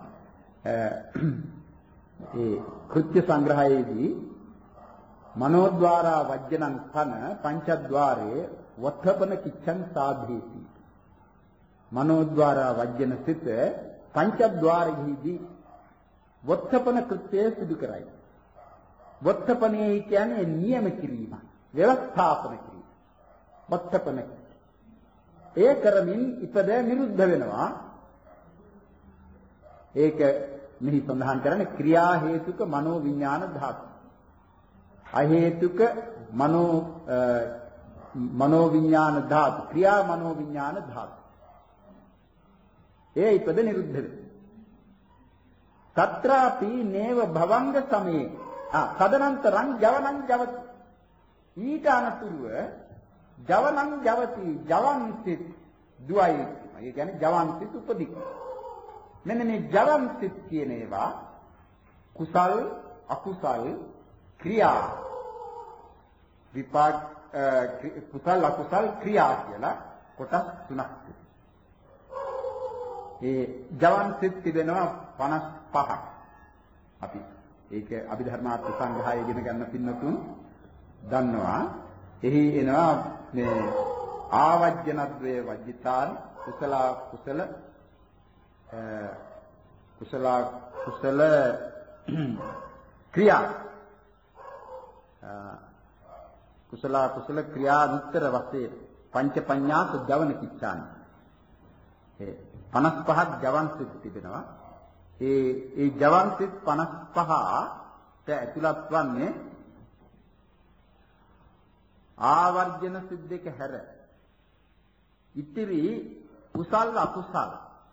ඒ කෘත්‍ය සංග්‍රහයේදී මනෝද්වාරා වජ්ජනං තන පංචද්වාරයේ වත්තපන කිච්ඡං සාධේති. මනෝද්වාරා වජ්ජන සිත පංචද්වාරයෙහිදී වත්තපන කෘත්‍යය සිදු කරයි. වත්තපනේ කියන්නේ නියම කිරීම, ව්‍යවස්ථාපන කිරීම. වත්තපන ඒ කරමින් ඉපද නිරුද්ධ වෙනවා. ඒක මෙහි සඳහන් කරන්නේ ක්‍රියා හේතුක මනෝ විඥාන ධාතු. අහේතුක මනෝ මනෝ විඥාන ධාතු, ක්‍රියා මනෝ විඥාන ධාතු. ඒ ඉපද නිරුද්ධ වෙනවා. తත්‍රාපි නේව භවංග සමේ ආ තදනන්තරං ජවනං ජවති. ඊට අනතුරුව ජවනං ජවති ජවන්සිත දුවයි. ඒ කියන්නේ ජවන්සිත උපදික. මෙන්න මේ ජවන්සිත කියන ඒවා කුසල් අකුසල් ක්‍රියා විපාක කුසල් අකුසල් ක්‍රියා කියලා කොටස් තුනක්. ඒ ජවන්සිත තිබෙනවා පනස් පහක්. අපි ඒක අභිධර්මාර්ථ සංග්‍රහය ඉගෙන ගන්න පින්නතුන් දන්නවා. එහි එනවා මේ ආවජ්ජනද්වේ වජ්ජිතාන් කුසල කුසල කුසල කුසල ක්‍රියා කුසල කුසල ක්‍රියා විතර වශයෙන් පංච පඤ්ඤාස ජවන කිච්ඡාන ඒ පනස් පහක් ජවන්සිත තිබෙනවා. ඒ ඒ ජවන්සිත පනස් පහට ඇතුළත් වන්නේ ආවර්ජන සිත් දෙක හැර ඉතිරි කුසල් අකුසල්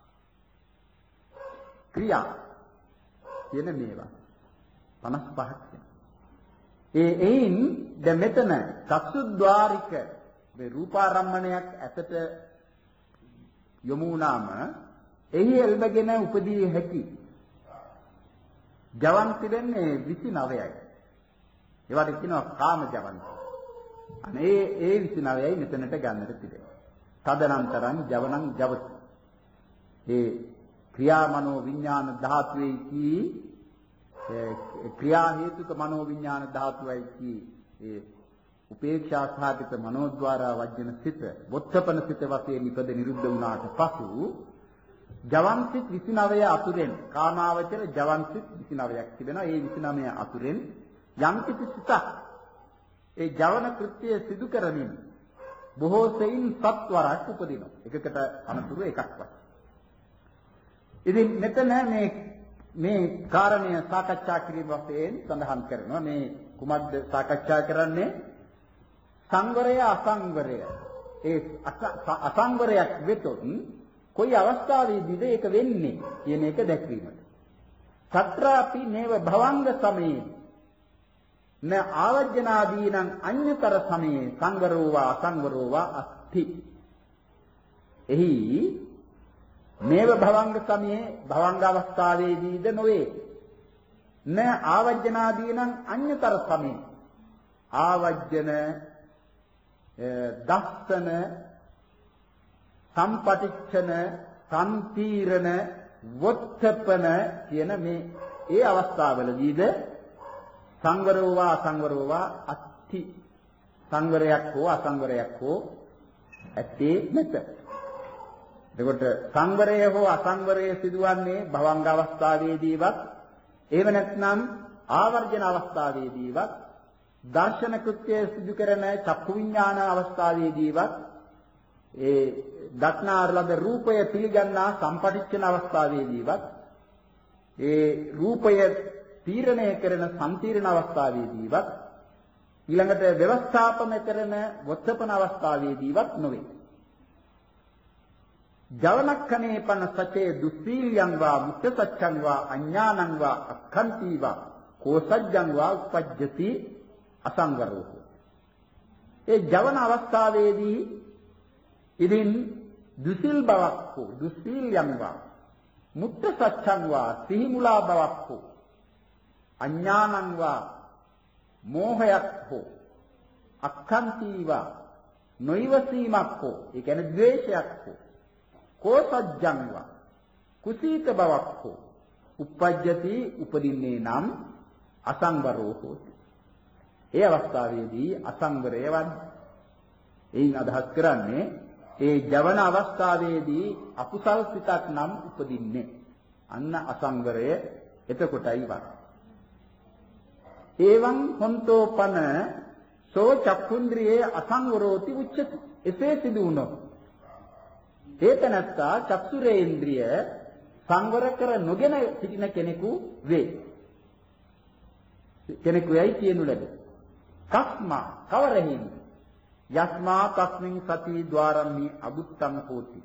ක්‍රියා කියන මේවා පනස් පහක්. ඒ එයින් දැන් මෙතන චක්සුද්්වාරික මේ රූපාරම්මණයක් ඇතට යොමු වුණාම එහි එල්බගෙන උපදී හැකි ජවන්ති වෙන්නේ විසි නවයයි. ඒවට කියනවා කාම ජවන්ති. අනේ ඒ විසි නවයයි මෙතනට ගන්නට තිබෙනවා. තදනන්තරං ජවනං ජවති. ඒ ක්‍රියා මනෝ විඥාන ධාතුවේ කී ක්‍රියා හේතුක මනෝ විඥාන ධාතුවයි කී ඒ උපේක්ෂා සහගත මනෝද්වාරා වජ්ජන සිත වොත්තපන සිත වශයෙන් ඉපද නිරුද්ධ වුණාට පසු ජවන්සිත විසි නවය අතුරෙන් කාමාවචර ජවන්සිත විසි නවයක් තිබෙනවා. ඒ විසි නවය අතුරෙන් යම් කිසි සිතක් ඒ ජවන කෘත්‍යය සිදු කරමින් බොහෝ සෙයින් සත්වරක් උපදිනවා. එකකට අනතුරු එකක් වශයෙන්. ඉතින් මෙතන මේ මේ කාරණය සාකච්ඡා කිරීම වශයෙන් සඳහන් කරනවා. මේ කුමක්ද සාකච්ඡා කරන්නේ? සංවරය අසංවරය. ඒ අසංවරයක් වෙතොත් කොයි අවස්ථාවේදීද ඒක වෙන්නේ කියන එක දැක්වීමට. සත්‍රාපි නේව භවංග සමේ න ආවජ්ජනාදීනං අඤ්‍යතර සමේ සංවරෝවා අසංවරෝවා අස්ති. එහි නේව භවංග සමේ භවංග අවස්ථාවේදීද නොවේ. න ආවජ්ජනාදීනං අඤ්‍යතර සමේ ආවජ්ජන දස්සන සම්පටිච්ඡන සම්පීරණ වොත්තපන කියන මේ ඒ අවස්ථාවලදීද සංවරෝවා අසංවරෝවා අත්ති සංවරයක් හෝ අසංවරයක් හෝ ඇත්තේ නැත. එතකොට සංවරය හෝ අසංවරය සිදුවන්නේ භවංග අවස්ථාවේදීවත් එහෙම නැත්නම් ආවර්ජන අවස්ථාවේදීවත් දර්ශන කෘත්‍ය සිදු කරන චක්කු විඥාන අවස්ථාවේදීවත් ඒ දක්නා ලද රූපය පිළිගන්නා සම්පටිච්ඡන අවස්ථාවේදීවත් ඒ රූපය තීරණය කරන සම්තිරණ අවස්ථාවේදීවත් ඊළඟට ව්‍යවස්ථාපන කරන වොත්තපන අවස්ථාවේදීවත් නොවේ. ජවනක්ඛනේ පන සචේ දුස්සීල්‍යං වා මුක්ත සච්ඡං වා අඥානං වා අක්ඛන්ති වා කෝසජ්ජං වා උපජ්ජති අසංවරෝ. ඒ ජවන අවස්ථාවේදී ඉදින් දුසිල් බවක් හෝ දුස්සීල්‍යං වා මුක්ත සච්ඡං වා සිහිමුලා බවක් හෝ අඥානං වා මෝහයක් හෝ අක්ඛන්ති වා නොයිවසීමක් හෝ ඒ කියන්නේ ද්වේෂයක් හෝ කෝසජ්ජං වා කුසීත බවක් හෝ උපජ්ජති උපදින්නේ නම් අසංවරෝ හෝති. ඒ අවස්ථාවේදී අසංවරය වන්නේ. එයින් අදහස් කරන්නේ ඒ ජවන අවස්ථාවේදී අකුසල් සිතක් නම් උපදින්නේ. අන්න අසංවරය එතකොටයි වන්නේ. එවං හොන්තෝ පන සෝ චක්ඛුන්ද්‍රියේ අසංවරෝති උච්චති. එසේ සිදු වුණොත් ඒතනත්තා චක්සුරේන්ද්‍රිය සංවර කර නොගෙන සිටින කෙනෙකු වේ. කෙනෙකු යයි කියනු ලැබේ. කස්මා කවරෙහින් යස්මා තස්මින් සති ద్వාරම්හි අබුත්තං හෝති.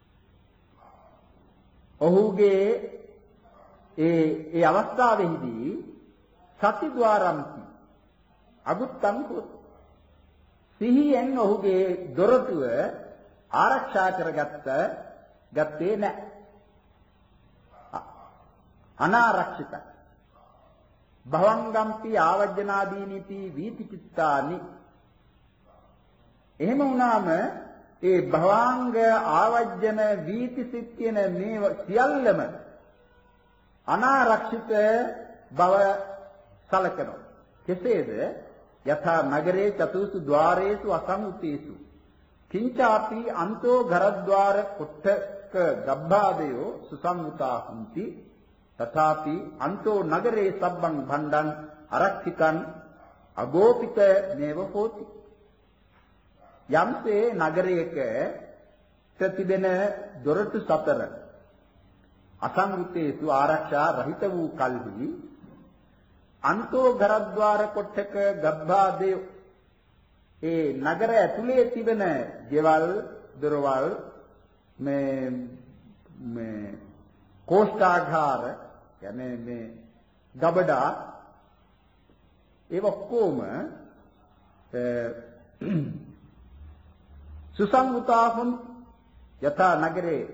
ඔහුගේ ඒ ඒ අවස්ථාවේදී සති ద్వාරම්හි අබුත්තං හෝති. සිහියෙන් ඔහුගේ දොරටුව ආරක්ෂා කරගත්ත ගත්තේ නැහැ. අනාරක්ෂිත භවංගම්පි ආවජ්ජනාදීනිති වීතිචිත්තානි. එහෙම වුණාම ඒ භවාංග ආවජ්ජන වීතිසිත කියන මේ සියල්ලම අනාරක්ෂිත බව සලකනවා. කෙසේද? යථා නගරේ චතුසු ద్వාරේසු අසංඋතේසු කිංචාපි අන්තෝ ගරද්්වාර කුට්ඨක ගබ්බාදයෝ සුසංඋතා හුಂತಿ තථාපි අන්තෝ නගරේ සබ්බං භණ්ඩං අරක්ඛිකං අගෝපිත නේව හෝති. යම්සේ නගරයක තිබෙන දොරටු සතර අසංවෘතේසු ආරක්ෂා රහිත වූ කල්හි අන්තෝ ගරද්්වාර කොට්ටක ගබ්බාදේ ඒ නගර ඇතුලේ තිබෙන ගෙවල් දොරවල් මේ මේ කෝෂ්ඨාගාර කියන්නේ මේ ගබඩා ඒ ඔක්කොම සුසංඋතාහුන් යථා නගරේ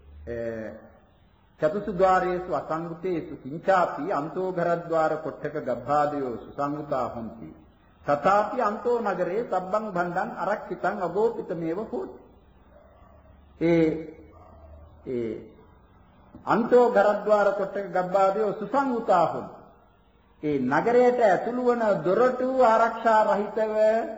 චතුසු ద్వාරේසු අසංගතේසු කිංචාපි අන්තෝ ගරද්්වාර කොට්ටක ගබ්බාදයෝ සුසංගතාහුන්ති තථාපි අන්තෝ නගරේ සබ්බං භණ්ඩං අරක්ඛිතං අගෝපිතමේව හෝති. ඒ ඒ අන්තෝ ගරද්්වාර කොට්ටක ගබ්බාදයෝ සුසංගතාහුන් ඒ නගරයට ඇතුළු වන දොරටු ආරක්ෂා රහිතව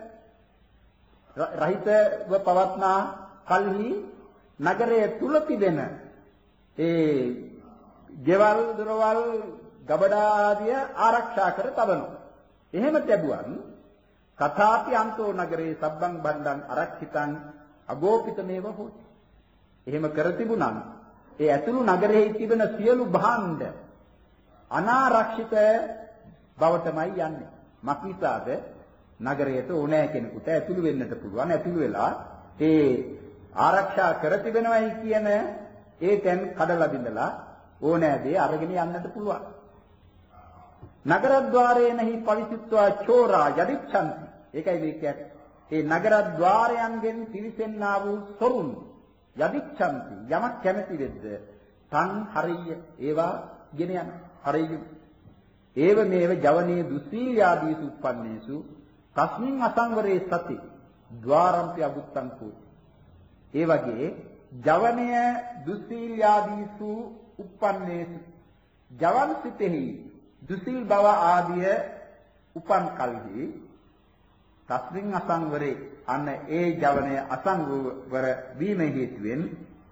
රහිතව පවත්නා කල්හි නගරයේ තුල තිබෙන ඒ ගෙවල් දොරවල් ගබඩා ආදිය ආරක්ෂා කර තබනවා. එහෙම ලැබුවන් කථාපි අන්තෝ නගරේ සබ්බං භණ්ඩං අරක්ඛිතං අගෝපිතමේව හොති. එහෙම කර තිබුණම් ඒ ඇතුළු නගරයේ තිබෙන සියලු භාණ්ඩ අනාරක්ෂිත බවටමයි යන්නේ. මක්නිසාද නගරයට ඕනෑ කෙනෙකුට ඇතුළු වෙන්නට පුළුවන්. ඇතුළු වෙලා ඒ ආරක්ෂා කර තිබෙනවයි කියන ඒ තැන් කඩලා බිඳලා ඕනෑ දේ අරගෙන යන්නට පුළුවන්. නගරද්්වාරේනහි පවිසිට්වා චෝරා යදිච්ඡන්ති. ඒකයි මේ කියන්නේ. ඒ නගරද්්වාරයන්ගෙන් පිරිසෙන්නා වූ සොරුන් යදිච්ඡන්ති යමක් කැමැති වෙද්ද තන් හරිය ඒවා ගෙන යන හරිය. ඒව මේව ජවනයේ දුස්සීයාදී සුප්පන්නේසු තස්මින් අසංවරේ සති ద్వාරම්පි අබුත්තං කෝති. ඒ වගේ ජවනය දුස්සීයාදීසු උප්පන්නේසු ජවන් සිතෙහි දුසීල් බව ආදිය උපන් කල්හි තස්මින් අසංවරේ අන්න ඒ ජවනය අසංවර වීම හේතුවෙන්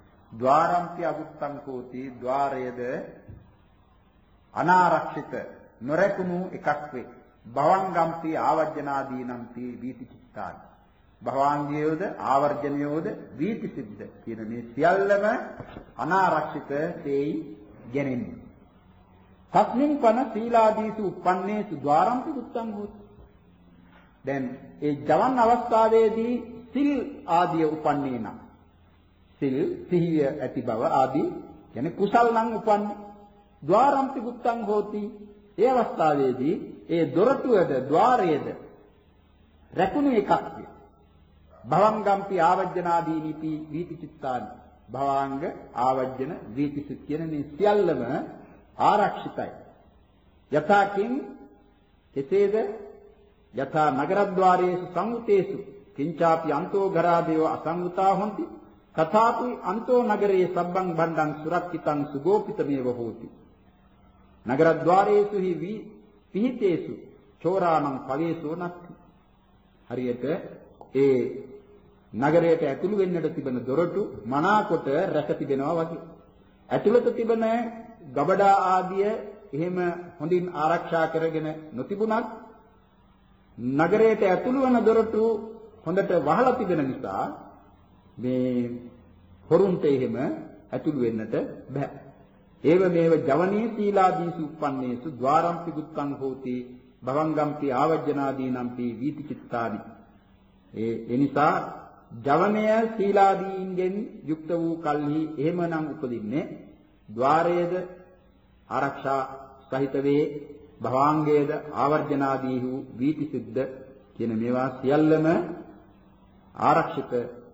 ద్వාරම්පි අබුත්තං කෝති ద్వාරයේද අනාරක්ෂිත නොරැකුණු එකක් වේ. භවංගම්පි ආවර්ජනාදීනම්පි වීතිචිත්තානි. භවාංගයෝද ආවර්ජනයෝද වීති සිද්ධ කියන මේ සියල්ලම අනාරක්ෂිත තේයි ගැනෙන්නේ. තස්මින් පන සීලාදීසු uppannේසු ద్వාරම්පි උත්තං හොති. දැන් ඒ ජවන් අවස්ථාවේදී සිල් ආදිය උපන්නේ නම් සිල් සිහිය ඇති බව ආදී කියන්නේ කුසල් නම් උපන්නේ. ద్వාරම්පි උත්තං හොති. ඒ අවස්ථාවේදී ඒ දොරටුවද ద్వාරයේද රැකුණු එකක් වේ. භවංගම්පි ආවජ්ජනාදීනිපි වීතිචිත්තානි. භවාංග ආවජ්ජන වීතිචිත් කියන මේ සියල්ලම ආරක්ෂිතයි. යථාකින් කෙසේද? යථා නගරද්්වාරේසු සංවුතේසු කිංචාපි අන්තෝ ගරාදේව අසංවුතා හොಂತಿ. තථාපි අන්තෝ නගරේ සබ්බං බණ්ඩං සුරක්ෂිතං සුගෝපිතමේව හෝති. නගරද්්වාරේසු හි වී පිහිතේසු චෝරාණං පවේසෝ නත්ති. හරියට ඒ නගරයට ඇතුළු වෙන්නට තිබෙන දොරටු මනාකොට රැක තිබෙනවා වගේ. ඇතුළත තිබෙන ගබඩා ආදිය එහෙම හොඳින් ආරක්ෂා කරගෙන නොතිබුණත් නගරයට ඇතුළු වන දොරටු හොඳට වහලා තිබෙන නිසා මේ හොරුන්ට එහෙම ඇතුළු වෙන්නට බෑ. ඒව මේව ජවනී සීලාදීසු uppannේසු ద్వාරම්පි ගුත්තං හෝති භවංගම්පි ආවජ්ජනාදීනම්පි වීතිචිත්තානි. ඒ එනිසා ජවනය සීලාදීන්ගෙන් යුක්ත වූ කල්හි එහෙමනම් උපදින්නේ ద్వාරයේද ආරක්ෂා සහිත වේ, භවාංගයේද ආවර්ජනාදී වූ වීති සිද්ධ කියන මේවා සියල්ලම ආරක්ෂිත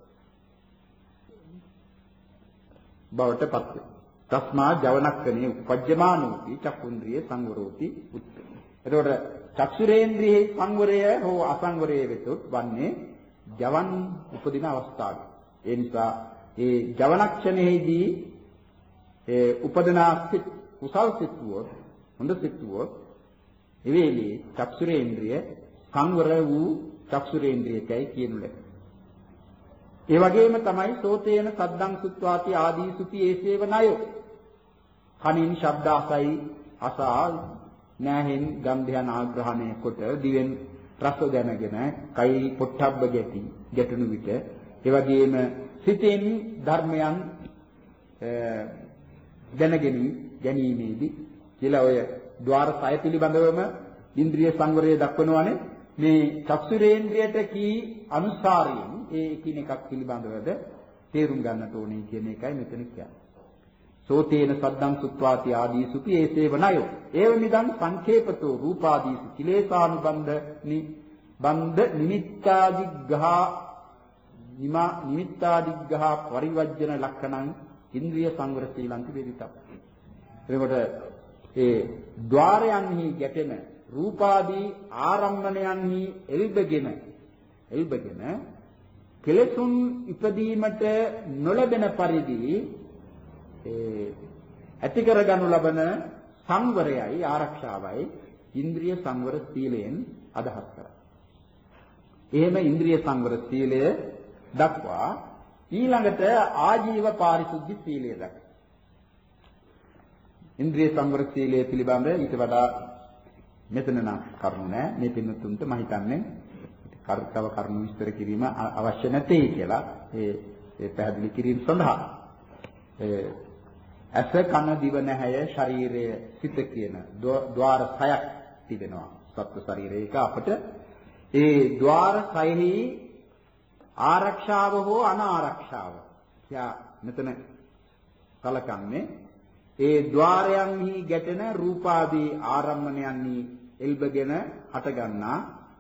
බවට පත් වේ. තස්මා ජවනක්කනේ උපජ්ජමානෝති චක්කුන්ද්‍රිය සංවරෝති උත්. එතකොට චක්ෂුරේන්ද්‍රියේ සංවරය හෝ අසංවරය වෙතොත් වන්නේ ජවන් උපදින අවස්ථාව. ඒ නිසා ඒ ජවනක්ෂණයේදී ඒ උපදනා සිත් කුසල් සිත්වොත් හොඳ සිත්වොත් එවේලේ චක්ෂුරේන්ද්‍රිය සංවර වූ චක්ෂුරේන්ද්‍රියයි කියනු ලැබේ. ඒ වගේම තමයි සෝතේන සද්දං සුත්වාති ආදී සුති ඒසේව ණයෝ. කනින් ශබ්ද අසයි අසා නැහෙන් ගන්ධයන් ආග්‍රහණය කොට දිවෙන් රස දැනගෙන කයි පොට්ටබ්බ ගැටි ගැටුණු විට ඒ වගේම සිතෙන් ධර්මයන් දැනගෙන ගැනීමේදී කියලා ඔය ద్వාර සය පිළිබඳවම ඉන්ද්‍රිය සංවරය දක්වනවානේ. මේ චක්ෂුරේන්ද්‍රයට කී අනුසාරයෙන් ඒ එකිනෙකක් පිළිබඳවද තේරුම් ගන්නට ඕනේ කියන එකයි මෙතන කියන්නේ. සෝතේන සද්දං සුත්වාති ආදී සුපි ඒසේව ණයෝ ඒව නිදන් සංකේපතෝ රූපාදීසු කිලේසානුබන්ධනි බන්ධ නිමිත්තාදිග්ඝා නිමා නිමිත්තාදිග්ඝා පරිවර්ජන ලක්ෂණං ඉන්ද්‍රිය සංවර සීලන්ති වේදිතබ්බ. එතකොට ඒ ద్వාරයන්හි ගැටෙන රූපාදී ආරම්මණයන්හි එල්බගෙන එල්බගෙන කෙලසුන් ඉපදීමට නොලැබෙන පරිදි ඒ ඇති කරගනු ලබන සංවරයයි ආරක්ෂාවයි ඉන්ද්‍රිය සංවර සීලයෙන් අදහස් කරා. එහෙම ඉන්ද්‍රිය සංවර සීලය දක්වා ඊළඟට ආජීව පාරිශුද්ධ සීලය දක්වා. ඉන්ද්‍රිය සංවර සීලය පිළිබඳ ඊට වඩා මෙතන නම් කරුණු නැහැ. මේ පින්නතුන්ට මම හිතන්නේ කර්තව කරුණු විස්තර කිරීම අවශ්‍ය නැtei කියලා ඒ ඒ පැහැදිලි කිරීම සඳහා ඒ ඇස කන දිව නැහැය ශරීරය සිත කියන ద్వාර සයක් තිබෙනවා සත්ත්ව ශරීරයක අපට. ඒ ద్వාර සයෙහි ආරක්ෂාව හෝ අනාරක්ෂාව කියා මෙතන කලකන්නේ ඒ ద్వාරයන්හි ගැටෙන රූපාදී ආරම්මණයන්හි එල්බගෙන හටගන්නා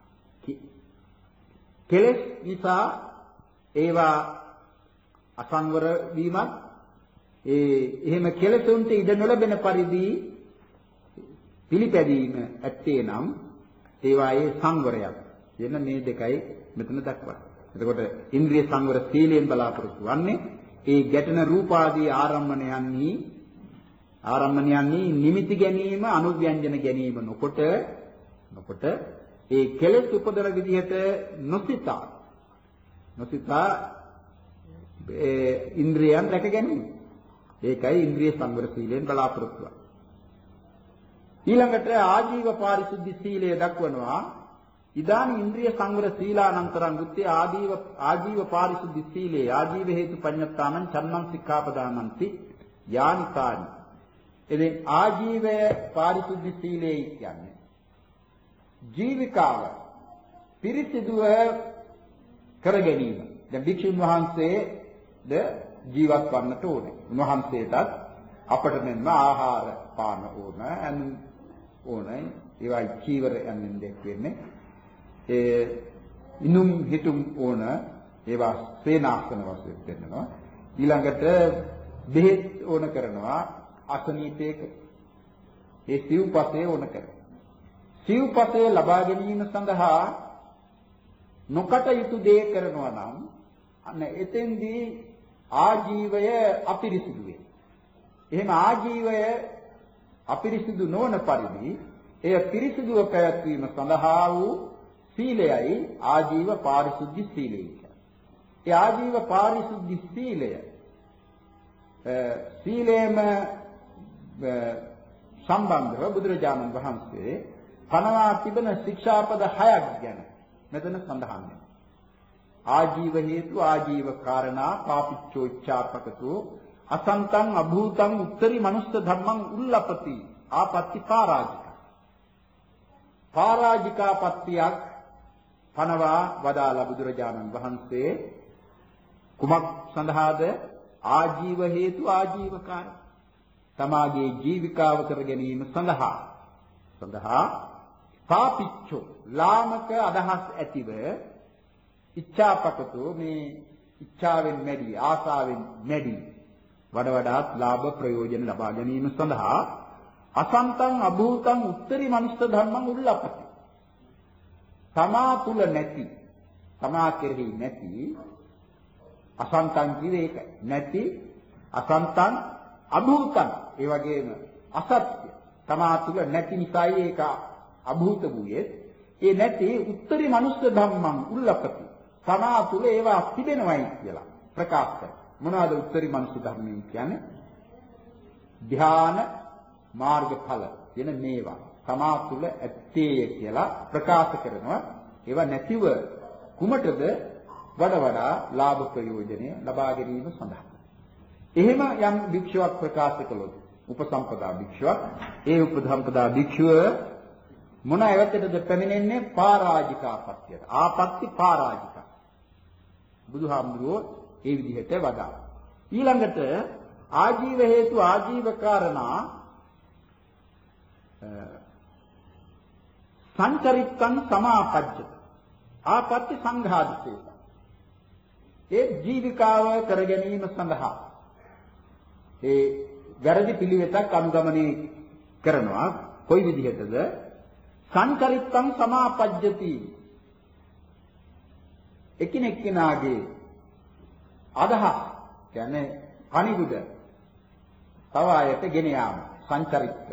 කෙලෙස් නිසා ඒවා අසංවර වීමත් ඒ එහෙම කෙලෙසුන්ට ඉඩ නොලැබෙන පරිදි පිළිපැදීම ඇත්තේ නම් ඒවායේ සංවරයක් කියන මේ දෙකයි මෙතන දක්වන්නේ. එතකොට ඉන්ද්‍රිය සංවර සීලයෙන් බලාපොරොත්තු වන්නේ ඒ ගැටෙන රූපාදී ආරම්මණයන්හි ආරම්මණයන්හි නිමිති ගැනීම අනුව්‍යංජන ගැනීම නොකොට නොකොට ඒ කෙලෙස් උපදවන විදිහට නොසිතා නොසිතා ඒ ඉන්ද්‍රියයන් රැක ගැනීම. ඒකයි ඉන්ද්‍රිය සංවර සීලයෙන් බලාපොරොත්තු වෙන්නේ. ඊළඟට ආජීව පාරිශුද්ධ සීලය දක්වනවා. ඉදානි ඉන්ද්‍රිය සංවර සීලානන්තරං උත්තේ ආදීව ආජීව පාරිශුද්ධ සීලේ ආජීව හේතු පඤ්ඤත්තානං චන්නං සික්ඛාපදානන්ති යානිකානි. එදින ආජීවය පාරිශුද්ධ සීලේ කියන්නේ ජීවිකාව පිරිසිදුව කර ගැනීම. දැන් භික්ෂුන් වහන්සේද ජීවත් වන්නට ඕනේ. උන්වහන්සේටත් අපට මෙන්න ආහාර පාන ඕන, අන් ඕනේ. ඒවයි චීවර යන්නේ දෙක් වෙන්නේ. ඒ ඉනුම් හිතුම් ඕන, ඒවා සේනාසන වශයෙන් දෙන්නවා. ඊළඟට බෙහෙත් ඕන කරනවා අසනීපයක. ඒ සිව්පසේ ඕන කරනවා. සිව්පසේ ලබා ගැනීම සඳහා නොකට යුතු දේ කරනවා නම් අන්න එතෙන්දී ආජීවය අපිරිසිදු වේ. එහෙම ආජීවය අපිරිසිදු නොවන පරිදි එය පිරිසිදුව පැවැත්වීම සඳහා වූ සීලයයි ආජීව පාරිශුද්ධ සීලය කියන්නේ. ඒ ආජීව පාරිශුද්ධ සීලය සීලේම සම්බන්ධව බුදුරජාණන් වහන්සේ පනවා තිබෙන ශික්ෂාපද හයක් ගැන මෙතන සඳහන් වෙනවා. ආජීව හේතු ආජීව කාරණා පාපිච්චෝ ඉච්ඡාපකතෝ අසන්තං අභූතං උත්තරී මනුස්ස ධම්මං උල්ලපති ආපත්‍ති පාරාජික. පාරාජිකාපත්තියක් පනවා වදාලා බුදුරජාණන් වහන්සේ කුමක් සඳහාද? ආජීව හේතු ආජීව කාරණා. තමාගේ ජීවිකාව කර ගැනීම සඳහා සඳහා පාපිච්චෝ ලාමක අදහස් ඇතිව ඉච්ඡාපකතෝ මේ ඉච්ඡාවෙන් මැඩි ආසාවෙන් මැඩි වඩ වඩාත් ලාභ ප්‍රයෝජන ලබා ගැනීම සඳහා අසන්තං අභූතං උත්තරී මනුස්ස ධර්මං උල්ලපති. තමා තුල නැති තමා කෙරෙහි නැති අසන්තං කියේ ඒක නැති අසන්තං අභූතං ඒ වගේම අසත්‍ය තමා තුල නැති නිසායි ඒක අභූත වූයේ. ඒ නැති උත්තරී මනුස්ස ධම්මං උල්ලපති. තමා තුල ඒවා තිබෙනවයි කියලා ප්‍රකාශ කරනවා. මොනවාද උත්තරී මනුස්ස ධර්මයන් කියන්නේ? ධ්‍යාන මාර්ගඵල කියන මේවා තමා තුල ඇත්තේය කියලා ප්‍රකාශ කරනවා. ඒවා නැතිව කුමටද වඩ වඩා ලාභ ප්‍රයෝජනය ලබා ගැනීම සඳහා. එහෙම යම් භික්ෂුවක් ප්‍රකාශ කළොත් උපසම්පදා භික්ෂුවක්, ඒ උපසම්පදා භික්ෂුව මොන ඇවතටද පැමිණෙන්නේ? පාරාජිකාපත්‍යයට. ආපත්‍ති පාරාජිකා. බුදුහාමුදුරුවෝ ඒ විදිහට වදා. ඊළඟට ආජීව හේතු ආජීව කාරණා සංචරිත්තං සමාපජ්ජත. ආපත්‍ති සංඝාදිසේත. ඒ ජීවිකාව කර ගැනීම සඳහා ඒ වැරදි පිළිවෙතක් අනුගමනය කරනවා. කොයි විදිහටද? සංචරිත්තං සමාපජ්ජති. එකිනෙක කෙනාගේ අදහස් කියන්නේ පණිවිඩ තව අයට ගෙන යාම සංචරිත්ත.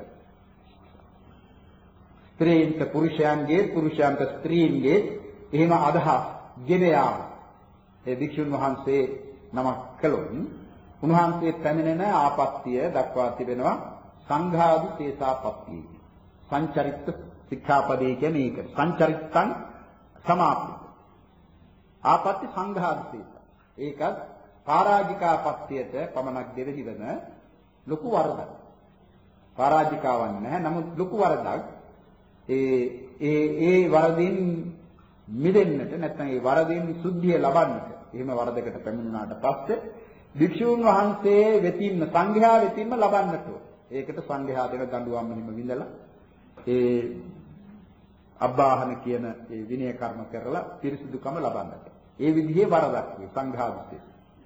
ස්ත්‍රීන්ට පුරුෂයන්ගේ, පුරුෂයන්ට ස්ත්‍රීන්ගේ එහෙම අදහස් ගෙන යාම. ඒ භික්ෂුන් වහන්සේ නමක් කළොත් උන්වහන්සේ පැමිණෙන ආපත්‍ය දක්වා තිබෙනවා සංඝාදි තේසාපත්තිය. සංචරිත්ත ශික්ෂාපදේ කියන්නේ ඒක. සංචරිත්තං සමාප්ති. ආපත්‍ය සංඝාදි තේස. ඒකත් පාරාජිකාපත්‍යයට පමණක් දෙවෙනි වෙන ලොකු වරදක්. පාරාජිකාවක් නැහැ. නමුත් ලොකු වරදක්. ඒ ඒ ඒ වරදින් මිදෙන්නට නැත්නම් ඒ වරදින් සුද්ධිය ලබන්නට එහෙම වරදකට පැමිණුණාට පස්සේ භික්ෂුන් වහන්සේ වෙතින්ම සංඝයා වෙතින්ම ලබන්නට ඕන. ඒකට සංඝයා දෙන දඬුවම් හිම විඳලා ඒ අබ්බාහන කියන ඒ විනය කර්ම කරලා පිරිසුදුකම ලබන්නට. ඒ විදිහේ වරදක් වේ සංඝාදිසේ.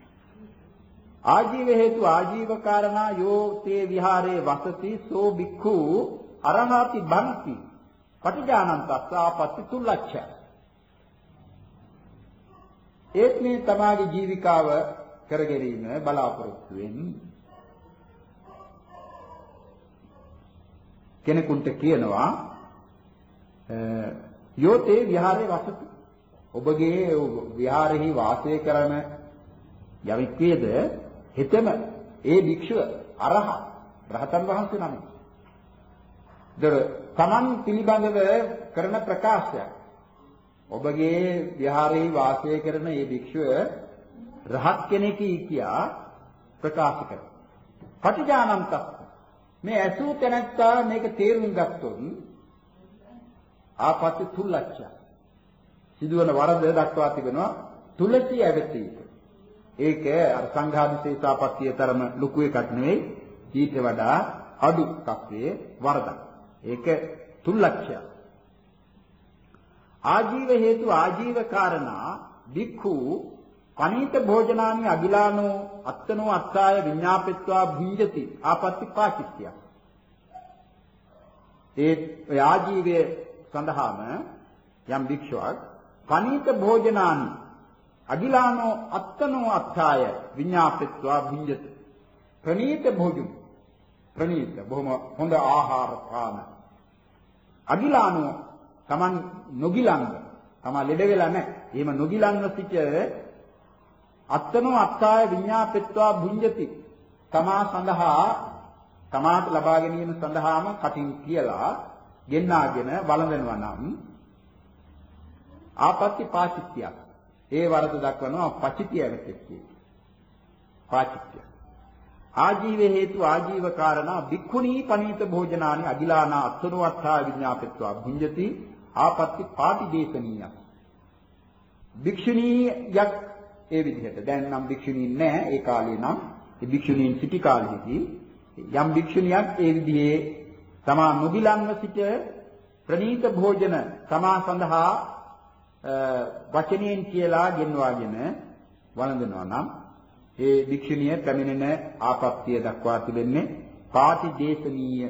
ආජීව හේතු ආජීව කාරණා යෝ තේ විහාරේ වසති සෝ බික්ඛු අරහාති බන්ති පටිජානන්තස්ස ආපත්‍ති තුල්ලච්ඡ. ඒත් මේ තමාගේ ජීවිකාව කර ගැනීම බලාපොරොත්තු වෙන කෙනෙකුට කියනවා යෝතේ විහාරේ වසති. ඔබගේ විහාරෙහි වාසය කරන යමෙක් වේද හෙතෙම ඒ භික්ෂුව අරහත් රහතන් වහන්සේ නමයි. දර තමන් පිළිබඳව කරන ප්‍රකාශයක්. ඔබගේ විහාරයේ වාසය කරන මේ භික්ෂුව රහත් කෙනෙක් කියා ප්‍රකාශ කරනවා. පටිජානන්ත මේ ඇසූ තැනැත්තා මේක තේරුම් ගත්තොත් ආපත්‍ය තුල්ලච්ඡ සිදුවන වරද දක්වා තිබෙනවා තුලසී ඇවතීක. ඒක අර සංඝාදිශේෂාපත්තිය තරම ලොකු එකක් නෙවෙයි, ඊට වඩා අඩු කප්පේ වරදක්. ඒක තුල්ලච්ඡ. ආජීව හේතු ආජීව කාරණා වික්ඛු පනීත භෝජනානි අගිලානෝ අත්තනෝ අත්තාය විඤ්ඤාපෙත්වා භුඤ්ජති ආපත්‍ති පාචිත්‍ය. ඒ ආජීවයේ සඳහාම යම් භික්ෂුවක් පනීත භෝජනානි අගිලානෝ අත්තනෝ අත්තාය විඤ්ඤාපෙත්වා භුඤ්ජති. ප්‍රණීත භෝජන ප්‍රණීත බොහොම හොඳ ආහාර පාන අගිලානෝ තමන් නොගිලන්ව තමා ලෙඩ වෙලා නැහැ. එහෙම නොගිලන්ව සිට අත්තනෝ අත්තාය විඤ්ඤාපෙත්වා භුඤ්ජති. තමා සඳහා තමාට ලබා ගැනීම සඳහාම කටින් කියලා ගෙන්නාගෙන වළඳනවා නම් ආපත්‍ති පාචිත්‍යයක්. ඒ වරද දක්වනවා පචිතිය වෙතෙක්කේ. පාචිත්‍ය. ආජීව හේතු ආජීව කාරණා භික්ඛුනී පනීත භෝජනානි අගිලානා අත්තනෝ අත්තාය විඤ්ඤාපෙත්වා භුඤ්ජති ආපත්‍ති පාටිදේශනීය. භික්ෂුණියක් ඒ විදිහට දැන් නම් භික්ෂුණීන් නැහැ ඒ කාලේ නම් ඒ භික්ෂුණීන් සිටි කාලෙදී යම් භික්ෂුණියක් ඒ විදිහේ තමා නොගිලන්ව සිට ප්‍රණීත භෝජන තමා සඳහා වචනයෙන් කියලා ගෙන්වාගෙන වළඳනවා නම් ඒ භික්ෂුණිය පැමිණෙන ආපත්‍ය දක්වා තිබෙන්නේ පාටිදේශනීය.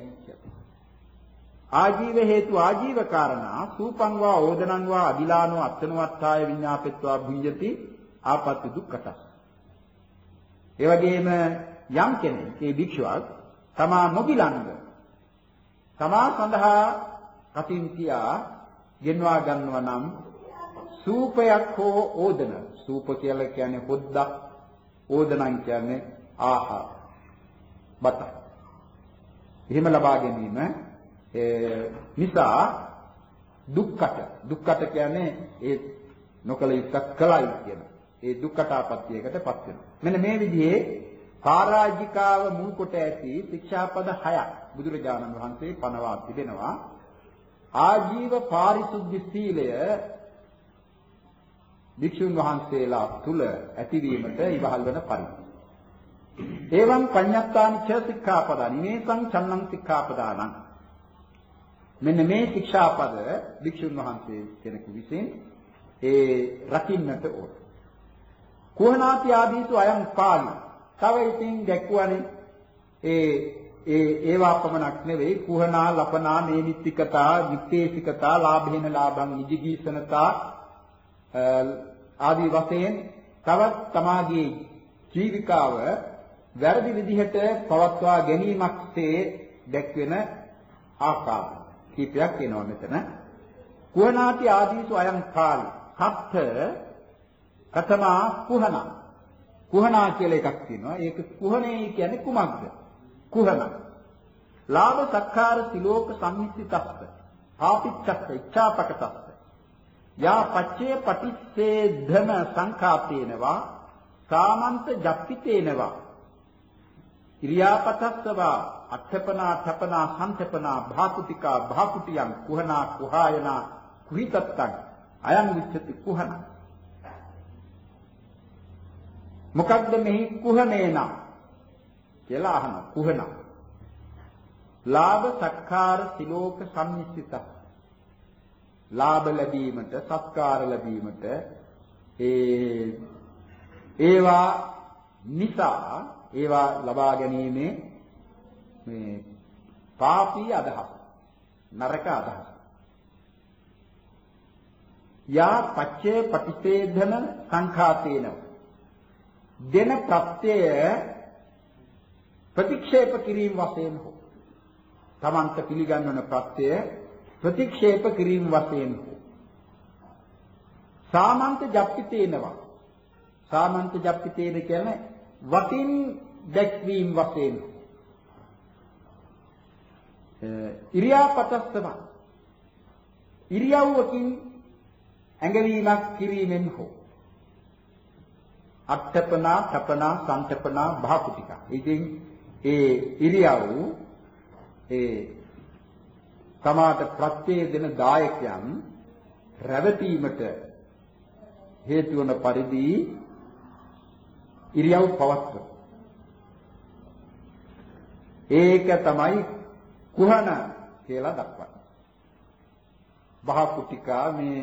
ආජීව හේතු ආජීව කාරණා සූපං වා ඕදනං වා අදිලානෝ අත්තනෝ අත්තාය විඤ්ඤාපෙත්වා භුඤ්ජති ආපත්‍ය දුක්ඛත. ඒ වගේම යම් කෙනෙක් ඒ භික්ෂුවක් තමා නොගිලන්ව තමා සඳහා කටින් තියා ගෙන්වා ගන්නවා නම් සූපයක් හෝ ඕදන. සූප කියලා කියන්නේ හොද්දක්, ඕදනං කියන්නේ ආහාර බත. එහෙම ලබා ගැනීම නිසා දුක්ඛත. දුක්ඛත කියන්නේ ඒ නොකල යුක්තක් කලයි කියන. ඒ දුක්ඛත ආපත්‍යයකටපත් වෙනවා. මෙන්න මේ විදිහේ පරාජිකාව මුල් කොට ඇති ශික්ෂාපද හයක් බුදුරජාණන් වහන්සේ පනවා තිබෙනවා. ආජීව පාරිශුද්ධ සීලය භික්ෂුන් වහන්සේලා තුල ඇතිවීමට ඉවහල් වන පරිදි. එවං පඤ්ඤත්තානි ච සික්ඛාපදානි මේසං චන්නං සික්ඛාපදානං. මෙන්න මේ ශික්ෂාපද භික්ෂුන් වහන්සේ කෙනෙකු විසින් ඒ රකින්නට ඕන. කුහනාති ආදීතු අයං පාලි. තව ඉතින් දැක්වන්නේ ඒ ඒ ඒවා පමණක් නෙවෙයි කුහනා ලපනා නේමිත්තිකතා විත්තේසිකතා ලාභේන ලාභං නිජීසනතා ආදී වශයෙන් තවත් තමාගේ ජීවිකාව වැරදි විදිහට පවත්වා ගැනීමක්සේ දැක්වෙන ආකාර කීපයක් එනවා මෙතන. කුහනාති ආදීසු අයං පාලි. කත්ත කතමා කුහනා. කුහනා කියලා එකක් තියෙනවා. ඒක කුහනේ කියන්නේ කුමක්ද? කුහන. ලාභ සක්කාර සිලෝක සම්මිතිතස්ස. පාපිච්ඡස්ස ඉච්ඡාපකතස්ස. යා පච්චේ පටිච්චේ ධන සංඛාපේනවා සාමන්ත ජප්පිතේනවා ඉරියාපතස්සවා අට්ඨපනා ඨපනා සම්ඨපනා භාකුතිකා භාකුටියං කුහනා කුහායනා කුහිතත්තං අයං විච්ඡති කුහන. මොකක්ද මෙහි කුහනේන කියලා අහනවා. කුහන ලාභ සක්කාර සිලෝක සම්මිතිත. ලාභ ලැබීමට සත්කාර ලැබීමට ඒ ඒවා නිසා ඒවා ලබා ගැනීමේ මේ පාපී අදහස් නරක අදහස්. යා පච්චේ පටිච්චේධන සංඛාතේන දෙන ප්‍රත්‍යය ප්‍රතික්ෂේප කිරීම වශයෙන් හෝ තමන්ට පිළිගන්වන ප්‍රත්‍යය ප්‍රතික්ෂේප කිරීම වශයෙන් හෝ සාමන්ත ජප්පිතේනවා. සාමන්ත ජප්පිතේන කියන්නේ වටින් දැක්වීම වශයෙන් ඉරියාපතස්සම ඉරියව්වකින් ඇඟවීමක් කිරීමෙන් හෝ අට්ඨපනා තපනා සංතපනා භාපුතිකා. ඉතින් ඒ ඉරියව් ඒ තමාට ප්‍රත්‍ය දෙන දායකයන් රැවටීමට හේතු වන පරිදි ඉරියව් පවත්වන. ඒක තමයි කුහන කියලා දක්වන්නේ. භාපුතිකා මේ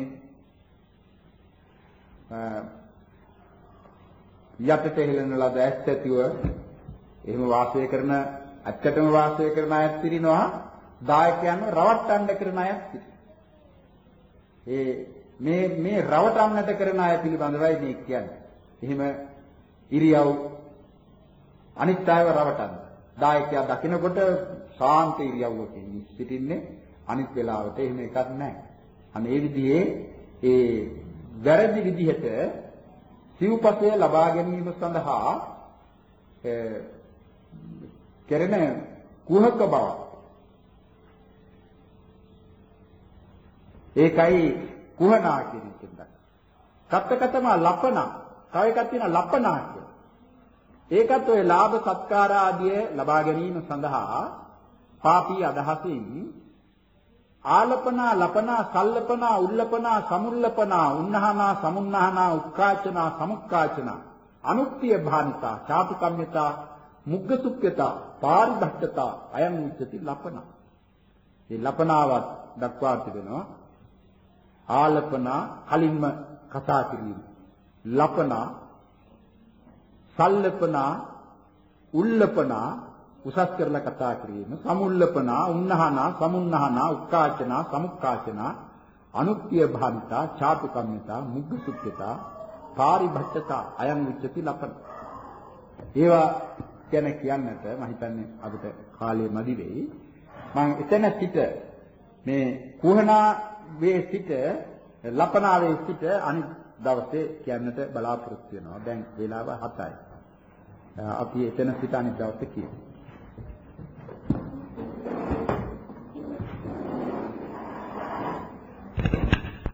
යටට හෙළන ලද ඇස් ඇතිව එහෙම වාසය කරන ඇත්තටම වාසය කරන අයත් ඉරිනවා, දායකයන්ව රවට්ටන්න කරන අයත් ඉරිනවා. ඒ මේ මේ රවටන්නට කරන අය පිළිබඳවයි මේ කියන්නේ. එහෙම ඉරියව් අනිත් අයව රවටන්න. දායකයා දකිනකොට ශාන්ත ඉරියව්වකින් සිටින්නේ, අනිත් වෙලාවට එහෙම එකක් නැහැ. අන්න ඒ විදිහේ ඒ වැරදි විදිහට සිව්පසය ලබා ගැනීම සඳහා කෙරෙන කුහක බව. ඒකයි කුහනා කියන එකෙන්. කත්තකතම ලපනා, තව එකක් තියෙනවා ලපනා කියලා. ඒකත් ඔය ලාභ සත්කාර ආදිය ලබා ගැනීම සඳහා පාපී අදහසින් ආලපනා ලපනා සල්ලපනා උල්ලපනා සමුල්ලපනා උන්නහනා සමුන්නහනා උක්කාචනා සමුක්කාචනා අනුක්තිය භානිතා චාතුකම්මිතා මුග්ගසුක්්‍යතා පාරිභක්තතා අයං උච්චති ලපනා. මේ ලපනාවත් දක්වා තිබෙනවා. ආලපනා කලින්ම කතා කිරීම, ලපනා සල්ලපනා උල්ලපනා උසස් කරලා කතා කිරීම, සමුල්ලපනා උන්නහනා සමුන්නහනා උක්කාචනා සමුක්කාචනා අනුක්තිය භාවිතා චාතුකම්මිතා මුග්ගසුක්්‍යතා පාරිභක්තතා අයං උච්චති ලපන. ඒවා ගැන කියන්නට මම හිතන්නේ අපිට කාලය මදි වෙයි. මම එතන සිට මේ කුහනා වේ සිට ලපනාවේ සිට අනිත් දවසේ කියන්නට බලාපොරොත්තු වෙනවා. දැන් වේලාව හතයි. අපි එතන සිට අනිත් දවසේ කියමු.